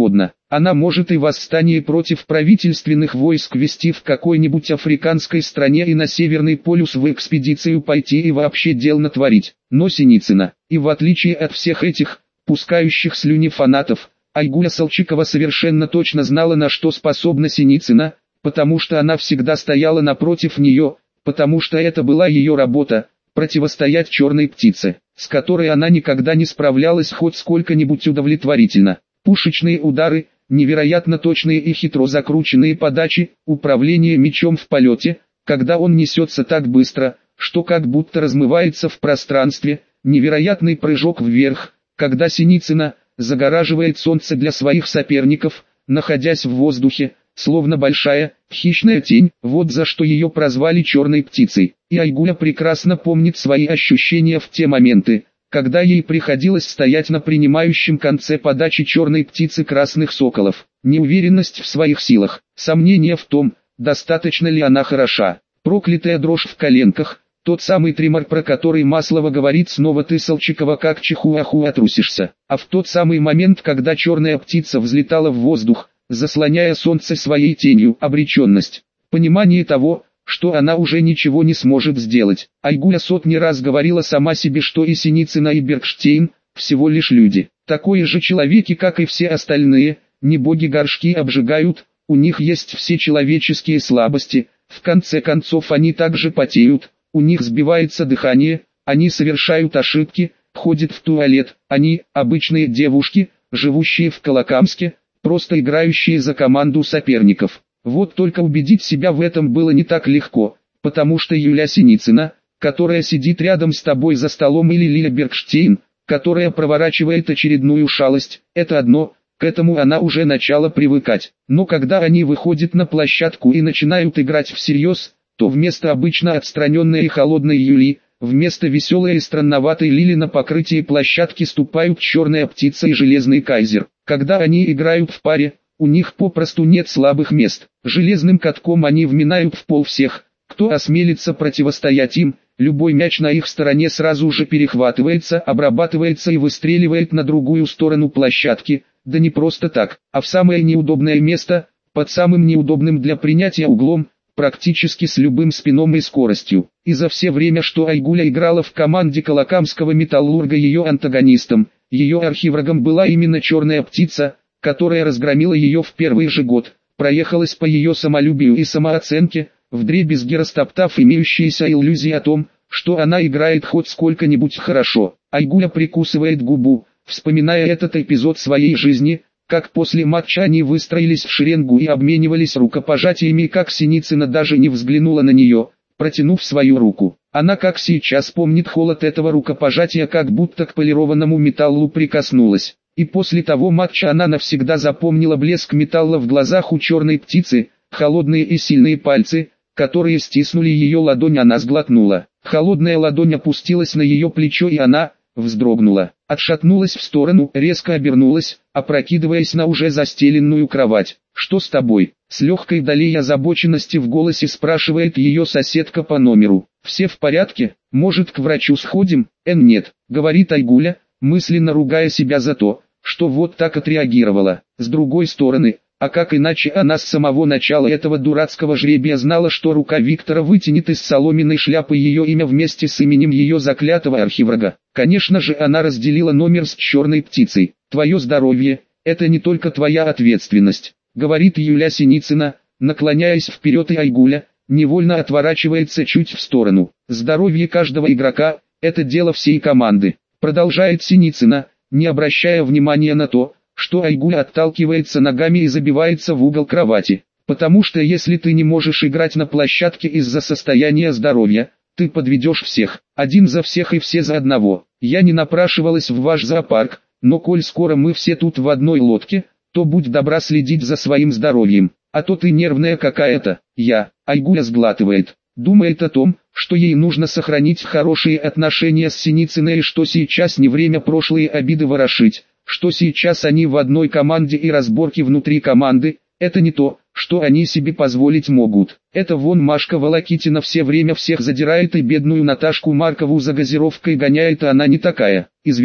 Она может и восстание против правительственных войск вести в какой-нибудь африканской стране и на Северный полюс в экспедицию пойти и вообще дел натворить. Но Синицына, и в отличие от всех этих, пускающих слюни фанатов, Айгуля Салчикова совершенно точно знала, на что способна Синицына, потому что она всегда стояла напротив нее, потому что это была ее работа, противостоять черной птице, с которой она никогда не справлялась хоть сколько-нибудь удовлетворительно. Пушечные удары, невероятно точные и хитро закрученные подачи, управление мячом в полете, когда он несется так быстро, что как будто размывается в пространстве, невероятный прыжок вверх, когда Синицына загораживает солнце для своих соперников, находясь в воздухе, словно большая, хищная тень, вот за что ее прозвали черной птицей. И Айгуля прекрасно помнит свои ощущения в те моменты, когда ей приходилось стоять на принимающем конце подачи черной птицы красных соколов. Неуверенность в своих силах, сомнения в том, достаточно ли она хороша, проклятая дрожь в коленках, тот самый тремор, про который Маслова говорит снова: ты, Салчикова, как чихуахуа трусишься. А в тот самый момент, когда черная птица взлетала в воздух, заслоняя солнце своей тенью, обреченность, понимание того, что она уже ничего не сможет сделать. Айгуля сотни раз говорила сама себе, что и Синицына, и Бергштейн всего лишь люди, такие же человеки, как и все остальные, не боги горшки обжигают, у них есть все человеческие слабости, в конце концов они также потеют, у них сбивается дыхание, они совершают ошибки, ходят в туалет, они обычные девушки, живущие в Колокамске, просто играющие за команду соперников. Вот только убедить себя в этом было не так легко, потому что Юля Синицына, которая сидит рядом с тобой за столом, или Лиля Бергштейн, которая проворачивает очередную шалость, это одно, к этому она уже начала привыкать. Но когда они выходят на площадку и начинают играть всерьез, то вместо обычно отстраненной и холодной Юли, вместо веселой и странноватой Лили на покрытии площадки ступают черная птица и железный кайзер. Когда они играют в паре, у них попросту нет слабых мест. Железным катком они вминают в пол всех, кто осмелится противостоять им. Любой мяч на их стороне сразу же перехватывается, обрабатывается и выстреливает на другую сторону площадки. Да не просто так, а в самое неудобное место, под самым неудобным для принятия углом, практически с любым спином и скоростью. И за все время, что Айгуля играла в команде Колокамского металлурга, ее антагонистом, ее архиврагом была именно черная птица, которая разгромила ее в первый же год, проехалась по ее самолюбию и самооценке, вдребезги растоптав имеющиеся иллюзии о том, что она играет хоть сколько-нибудь хорошо. Айгуля прикусывает губу, вспоминая этот эпизод своей жизни, как после матча они выстроились в шеренгу и обменивались рукопожатиями, как Синицына даже не взглянула на нее, протянув свою руку. Она как сейчас помнит холод этого рукопожатия, как будто к полированному металлу прикоснулась. И после того матча она навсегда запомнила блеск металла в глазах у черной птицы, холодные и сильные пальцы, которые стиснули ее ладонь. Она сглотнула. Холодная ладонь опустилась на ее плечо, и она вздрогнула, отшатнулась в сторону, резко обернулась, опрокидываясь на уже застеленную кровать. «Что с тобой?» С легкой долей озабоченности в голосе спрашивает ее соседка по номеру. «Все в порядке? Может, к врачу сходим?» «Нет», говорит Айгуля, мысленно ругая себя за то, что вот так отреагировала. С другой стороны, а как иначе, она с самого начала этого дурацкого жребия знала, что рука Виктора вытянет из соломенной шляпы ее имя вместе с именем ее заклятого архиврага. Конечно же, она разделила номер с черной птицей. «Твое здоровье – это не только твоя ответственность», говорит Юля Синицына, наклоняясь вперед, и Айгуля невольно отворачивается чуть в сторону. «Здоровье каждого игрока – это дело всей команды», продолжает Синицына, не обращая внимания на то, что Айгуля отталкивается ногами и забивается в угол кровати. «Потому что если ты не можешь играть на площадке из-за состояния здоровья, ты подведешь всех, один за всех и все за одного. Я не напрашивалась в ваш зоопарк, но коль скоро мы все тут в одной лодке, то будь добра следить за своим здоровьем, а то ты нервная какая-то». Айгуля сглатывает, думает о том, что ей нужно сохранить хорошие отношения с Синицыной, и что сейчас не время прошлые обиды ворошить, что сейчас они в одной команде, и разборки внутри команды – это не то, что они себе позволить могут. Это вон Машка Волокитина все время всех задирает и бедную Наташку Маркову за газировкой гоняет, а она не такая. «Извини»,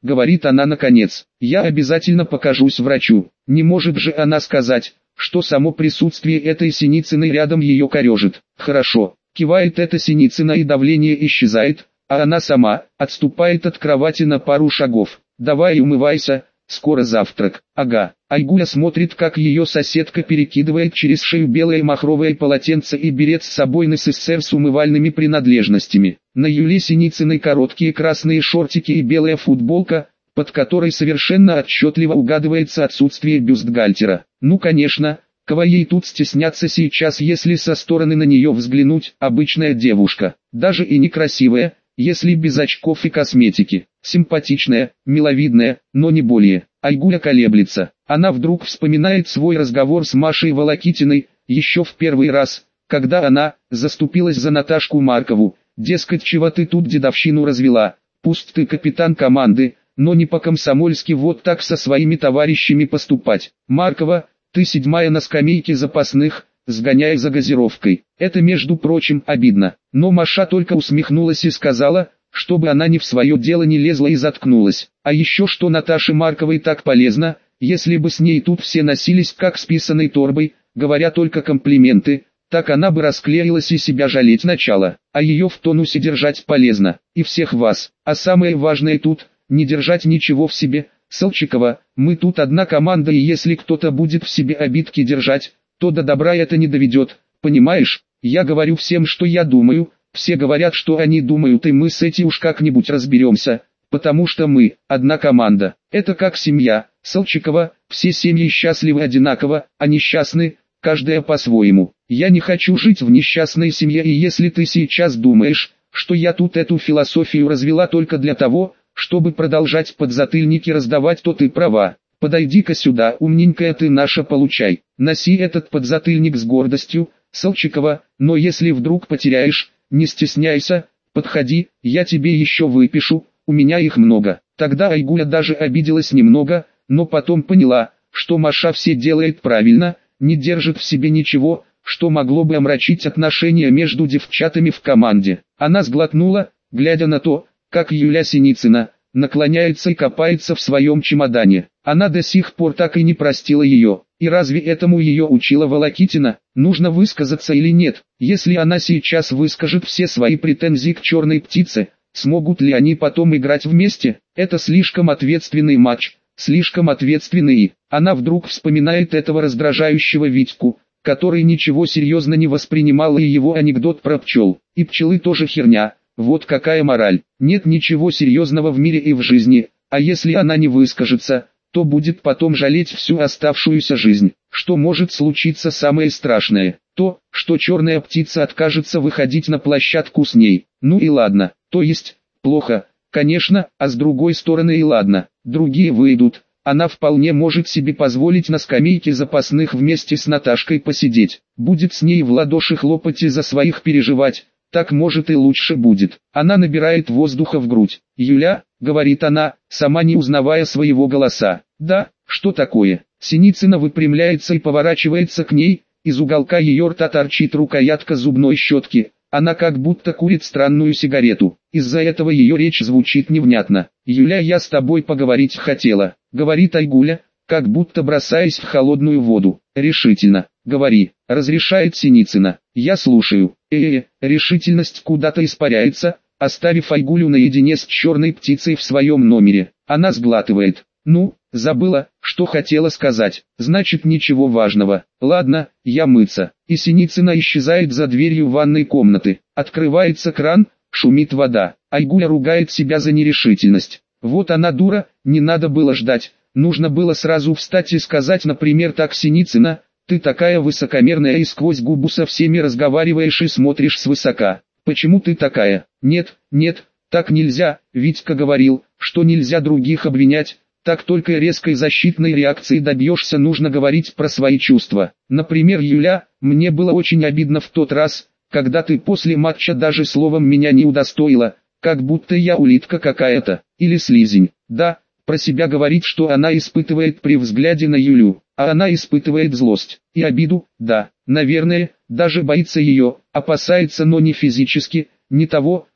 говорит она наконец. Я обязательно покажусь врачу. Не может же она сказать, что само присутствие этой Синицыной рядом ее корежит. Хорошо, кивает эта Синицына и давление исчезает, а она сама отступает от кровати на пару шагов. Давай умывайся, скоро завтрак. Ага. Айгуля смотрит, как ее соседка перекидывает через шею белое махровое полотенце и берет с собой НССР с умывальными принадлежностями. На Юле Синицыной короткие красные шортики и белая футболка, под которой совершенно отчетливо угадывается отсутствие бюстгальтера. Ну конечно, кого ей тут стесняться сейчас, если со стороны на нее взглянуть, обычная девушка, даже и некрасивая, если без очков и косметики, симпатичная, миловидная, но не более. Айгуля колеблется. Она вдруг вспоминает свой разговор с Машей Волокитиной, еще в первый раз, когда она заступилась за Наташку Маркову. Дескать, чего ты тут дедовщину развела, пусть ты капитан команды, но не по-комсомольски вот так со своими товарищами поступать. Маркова, ты седьмая на скамейке запасных, сгоняй за газировкой. Это, между прочим, обидно. Но Маша только усмехнулась и сказала, чтобы она не в свое дело не лезла и заткнулась. А еще что Наташе Марковой так полезно, если бы с ней тут все носились как с писаной торбой, говоря только комплименты, так она бы расклеилась и себя жалеть начала. А ее в тонусе держать полезно, и всех вас. А самое важное тут, не держать ничего в себе. Салчикова, мы тут одна команда, и если кто-то будет в себе обидки держать, то до добра это не доведет, понимаешь? Я говорю всем, что я думаю, все говорят, что они думают, и мы с этим уж как-нибудь разберемся, потому что мы одна команда. Это как семья, Салчикова, все семьи счастливы одинаково, а несчастны, каждая по-своему. Я не хочу жить в несчастной семье, и если ты сейчас думаешь, что я тут эту философию развела только для того, чтобы продолжать подзатыльники раздавать, то ты права. Подойди-ка сюда, умненькая ты наша, получай. Носи этот подзатыльник с гордостью, Салчикова, но если вдруг потеряешь, не стесняйся, подходи, я тебе еще выпишу, у меня их много. Тогда Айгуля даже обиделась немного, но потом поняла, что Маша все делает правильно, не держит в себе ничего, что могло бы омрачить отношения между девчатами в команде. Она сглотнула, глядя на то, как Юля Синицына наклоняется и копается в своем чемодане. Она до сих пор так и не простила ее. И разве этому ее учила Волокитина? Нужно высказаться или нет? Если она сейчас выскажет все свои претензии к черной птице, смогут ли они потом играть вместе? Это слишком ответственный матч, слишком ответственный. Она вдруг вспоминает этого раздражающего Витьку, который ничего серьезно не воспринимал, и его анекдот про пчел. И пчелы тоже херня. Вот какая мораль. Нет ничего серьезного в мире и в жизни, а если она не выскажется, то будет потом жалеть всю оставшуюся жизнь. Что может случиться самое страшное? То, что черная птица откажется выходить на площадку с ней. Ну и ладно, то есть, плохо, конечно, а с другой стороны и ладно, другие выйдут. Она вполне может себе позволить на скамейке запасных вместе с Наташкой посидеть. Будет с ней в ладоши хлопать и за своих переживать. Так может и лучше будет. Она набирает воздуха в грудь. «Юля», — говорит она, сама не узнавая своего голоса. «Да, что такое?» Синицына выпрямляется и поворачивается к ней, из уголка ее рта торчит рукоятка зубной щетки. Она как будто курит странную сигарету. Из-за этого ее речь звучит невнятно. «Юля, я с тобой поговорить хотела», — говорит Айгуля, как будто бросаясь в холодную воду. «Решительно, говори», — разрешает Синицына. «Я слушаю». Решительность куда-то испаряется, оставив Айгулю наедине с черной птицей в своем номере. Она сглатывает. «Ну, забыла, что хотела сказать. Значит, ничего важного. Ладно, я мыться». И Синицына исчезает за дверью ванной комнаты. Открывается кран, шумит вода. Айгуля ругает себя за нерешительность. Вот она дура, не надо было ждать. Нужно было сразу встать и сказать, например, так: «Синицына, ты такая высокомерная и сквозь губу со всеми разговариваешь и смотришь свысока. Почему ты такая?» «Нет, нет, так нельзя, Витька говорил, что нельзя других обвинять, так только резкой защитной реакции добьешься, нужно говорить про свои чувства. Например, Юля, мне было очень обидно в тот раз, когда ты после матча даже словом меня не удостоила, как будто я улитка какая-то, или слизень». Да, про себя говорит, что она испытывает при взгляде на Юлю, а она испытывает злость и обиду, да, наверное, даже боится ее, опасается, но не физически, не того,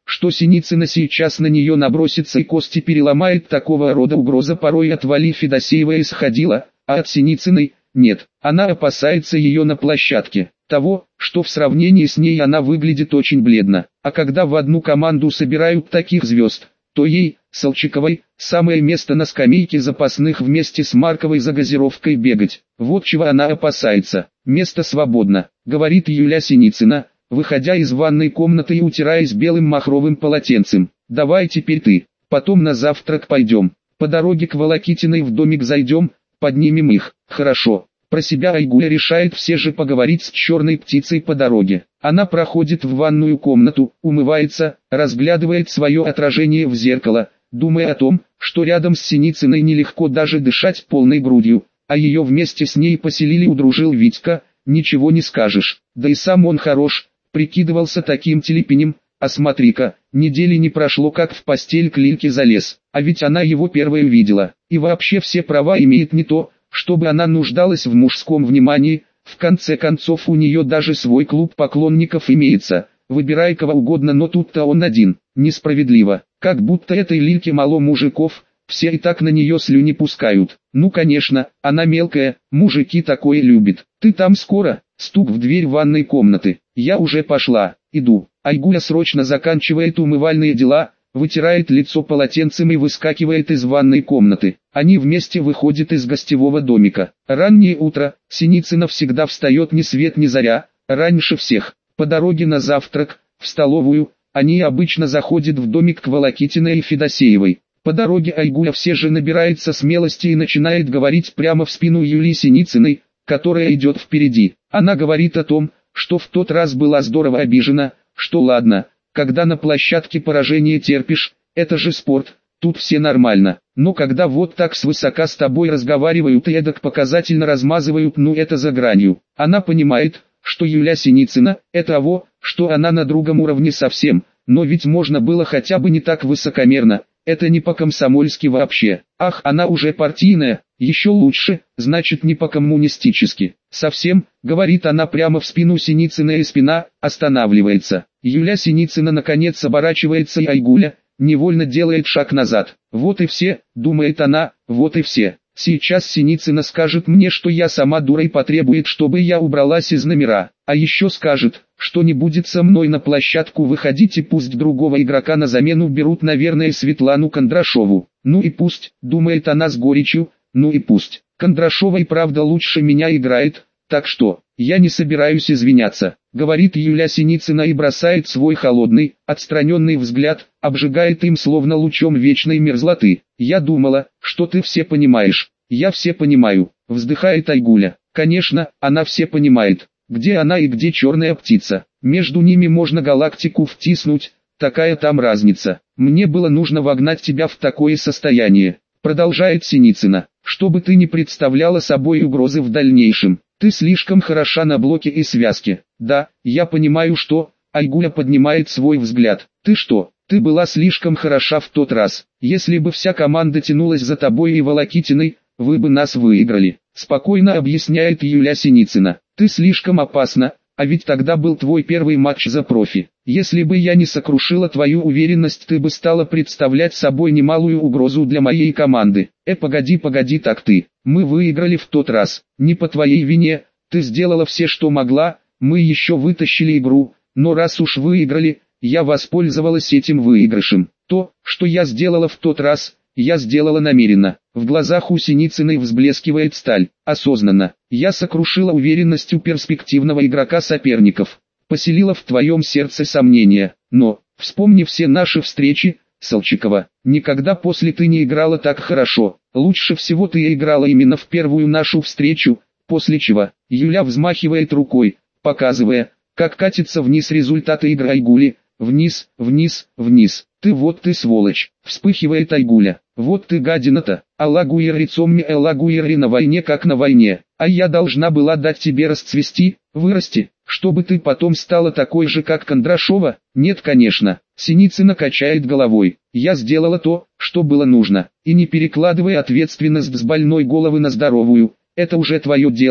что Синицына сейчас на нее набросится и кости переломает. Такого рода угроза порой от Вали Федосеевой исходила, а от Синицыной – нет. Она опасается ее на площадке, того, что в сравнении с ней она выглядит очень бледно. А когда в одну команду собирают таких звезд, то ей, Солчаковой, самое место на скамейке запасных вместе с Марковой за газировкой бегать. Вот чего она опасается. Место свободно, говорит Юля Синицына, выходя из ванной комнаты и утираясь белым махровым полотенцем. Давай теперь ты, потом на завтрак пойдем. По дороге к Волокитиной в домик зайдем, поднимем их. Хорошо. Про себя Айгуля решает все же поговорить с черной птицей по дороге. Она проходит в ванную комнату, умывается, разглядывает свое отражение в зеркало, думая о том, что рядом с Синицыной нелегко даже дышать полной грудью, а ее вместе с ней поселили удружил Витька, ничего не скажешь, да и сам он хорош, прикидывался таким телепенем, а смотри-ка, недели не прошло как в постель к Лильке залез, а ведь она его первая видела, и вообще все права имеет не то, чтобы она нуждалась в мужском внимании, в конце концов у нее даже свой клуб поклонников имеется, выбирай кого угодно, но тут-то он один, несправедливо, как будто этой Лильке мало мужиков, все и так на нее слюни пускают. Ну конечно, она мелкая, мужики такое любят. Ты там скоро? Стук в дверь ванной комнаты. Я уже пошла, иду. Айгуля срочно заканчивает умывальные дела, вытирает лицо полотенцем и выскакивает из ванной комнаты. Они вместе выходят из гостевого домика. Раннее утро, Синицына всегда встает ни свет ни заря, раньше всех. По дороге на завтрак, в столовую, они обычно заходят в домик к Волокитиной и Федосеевой. По дороге Айгуля все же набирается смелости и начинает говорить прямо в спину Юлии Синицыной, которая идет впереди. Она говорит о том, что в тот раз была здорово обижена, что ладно, когда на площадке поражение терпишь, это же спорт, тут все нормально. Но когда вот так свысока с тобой разговаривают и эдак показательно размазывают, ну это за гранью. Она понимает, что Юля Синицына – это того, что она на другом уровне совсем, но ведь можно было хотя бы не так высокомерно. Это не по-комсомольски вообще. Ах, она уже партийная, еще лучше, значит не по-коммунистически. Совсем, говорит она прямо в спину Синицыной, и спина останавливается. Юля Синицына наконец оборачивается, и Айгуля невольно делает шаг назад. Вот и все, думает она, вот и все. Сейчас Синицына скажет мне, что я сама дура и потребует, чтобы я убралась из номера. А еще скажет, что не будет со мной на площадку выходить, и пусть другого игрока на замену берут, наверное, Светлану Кондрашову. Ну и пусть, думает она с горечью, ну и пусть. Кондрашова и правда лучше меня играет, так что, я не собираюсь извиняться, говорит Юля Синицына и бросает свой холодный, отстраненный взгляд, обжигает им словно лучом вечной мерзлоты. Я думала, что ты все понимаешь. Я все понимаю, вздыхает Айгуля. Конечно, она все понимает. Где она и где черная птица? Между ними можно галактику втиснуть, такая там разница. Мне было нужно вогнать тебя в такое состояние, продолжает Синицына, чтобы ты не представляла собой угрозы в дальнейшем. Ты слишком хороша на блоке и связке. Да, я понимаю, что... Айгуля поднимает свой взгляд. Ты что? Ты была слишком хороша в тот раз. Если бы вся команда тянулась за тобой и Волокитиной, вы бы нас выиграли. Спокойно объясняет Юля Синицына. Ты слишком опасна, а ведь тогда был твой первый матч за профи. Если бы я не сокрушила твою уверенность, ты бы стала представлять собой немалую угрозу для моей команды. Погоди, так ты. Мы выиграли в тот раз. Не по твоей вине, ты сделала все, что могла, мы еще вытащили игру, но раз уж выиграли, я воспользовалась этим выигрышем. То, что я сделала в тот раз, я сделала намеренно. В глазах у Синицыной взблескивает сталь. Осознанно. Я сокрушила уверенностью перспективного игрока соперников. Поселила в твоем сердце сомнения. Но, вспомни все наши встречи, Солчакова, никогда после ты не играла так хорошо. Лучше всего ты играла именно в первую нашу встречу, после чего Юля взмахивает рукой, показывая, как катится вниз результаты игры Айгули. Вниз, вниз, вниз. Ты сволочь, вспыхивает Айгуля. Вот ты гадина-то, Аллагуиррицомми Эллагуирри на войне как на войне. А я должна была дать тебе расцвести, вырасти, чтобы ты потом стала такой же, как Кондрашова? Нет, конечно. Синицына качает головой. Я сделала то, что было нужно. И не перекладывай ответственность с больной головы на здоровую. Это уже твое дело.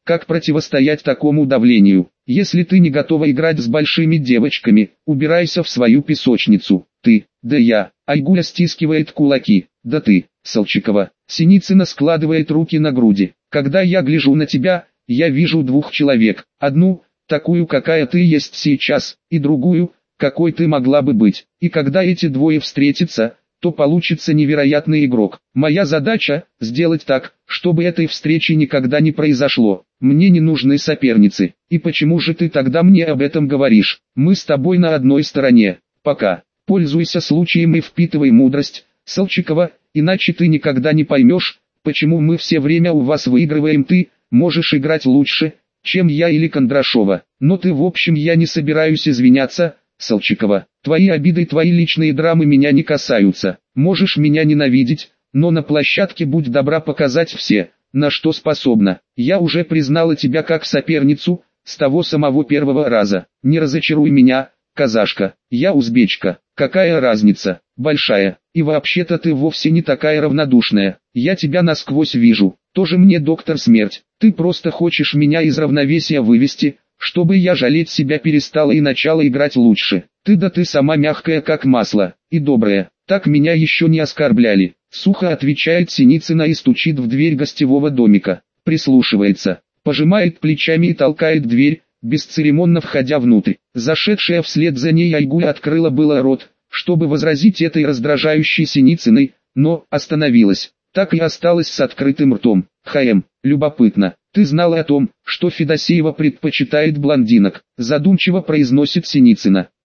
как противостоять такому давлению. Если ты не готова играть с большими девочками, убирайся в свою песочницу. Ты, да я. Айгуля стискивает кулаки. Да ты, Салчикова. Синицына складывает руки на груди. Когда я гляжу на тебя, я вижу двух человек. Одну, такую какая ты есть сейчас, и другую, какой ты могла бы быть. И когда эти двое встретятся, то получится невероятный игрок. Моя задача – сделать так, чтобы этой встречи никогда не произошло. Мне не нужны соперницы. И почему же ты тогда мне об этом говоришь? Мы с тобой на одной стороне. Пока. Пользуйся случаем и впитывай мудрость, Салчикова, иначе ты никогда не поймешь, почему мы все время у вас выигрываем. Ты можешь играть лучше, чем я или Кондрашова. Но ты, в общем, я не собираюсь извиняться, Салчикова. Твои обиды, твои личные драмы меня не касаются. Можешь меня ненавидеть, но на площадке будь добра показать все, на что способна. Я уже признала тебя как соперницу, с того самого первого раза. Не разочаруй меня, казашка. Я узбечка. Какая разница? Большая. И вообще-то ты вовсе не такая равнодушная. Я тебя насквозь вижу. Тоже мне доктор смерть. Ты просто хочешь меня из равновесия вывести, чтобы я жалеть себя перестала и начала играть лучше. Ты сама мягкая как масло, и добрая. Так меня еще не оскорбляли. Сухо отвечает Синицына и стучит в дверь гостевого домика. Прислушивается, пожимает плечами и толкает дверь, бесцеремонно входя внутрь. Зашедшая вслед за ней Айгуля открыла было рот, чтобы возразить этой раздражающей Синицыной, но остановилась. Так и осталась с открытым ртом. Любопытно. Ты знала о том, что Федосеева предпочитает блондинок? Задумчиво произносит Синицына.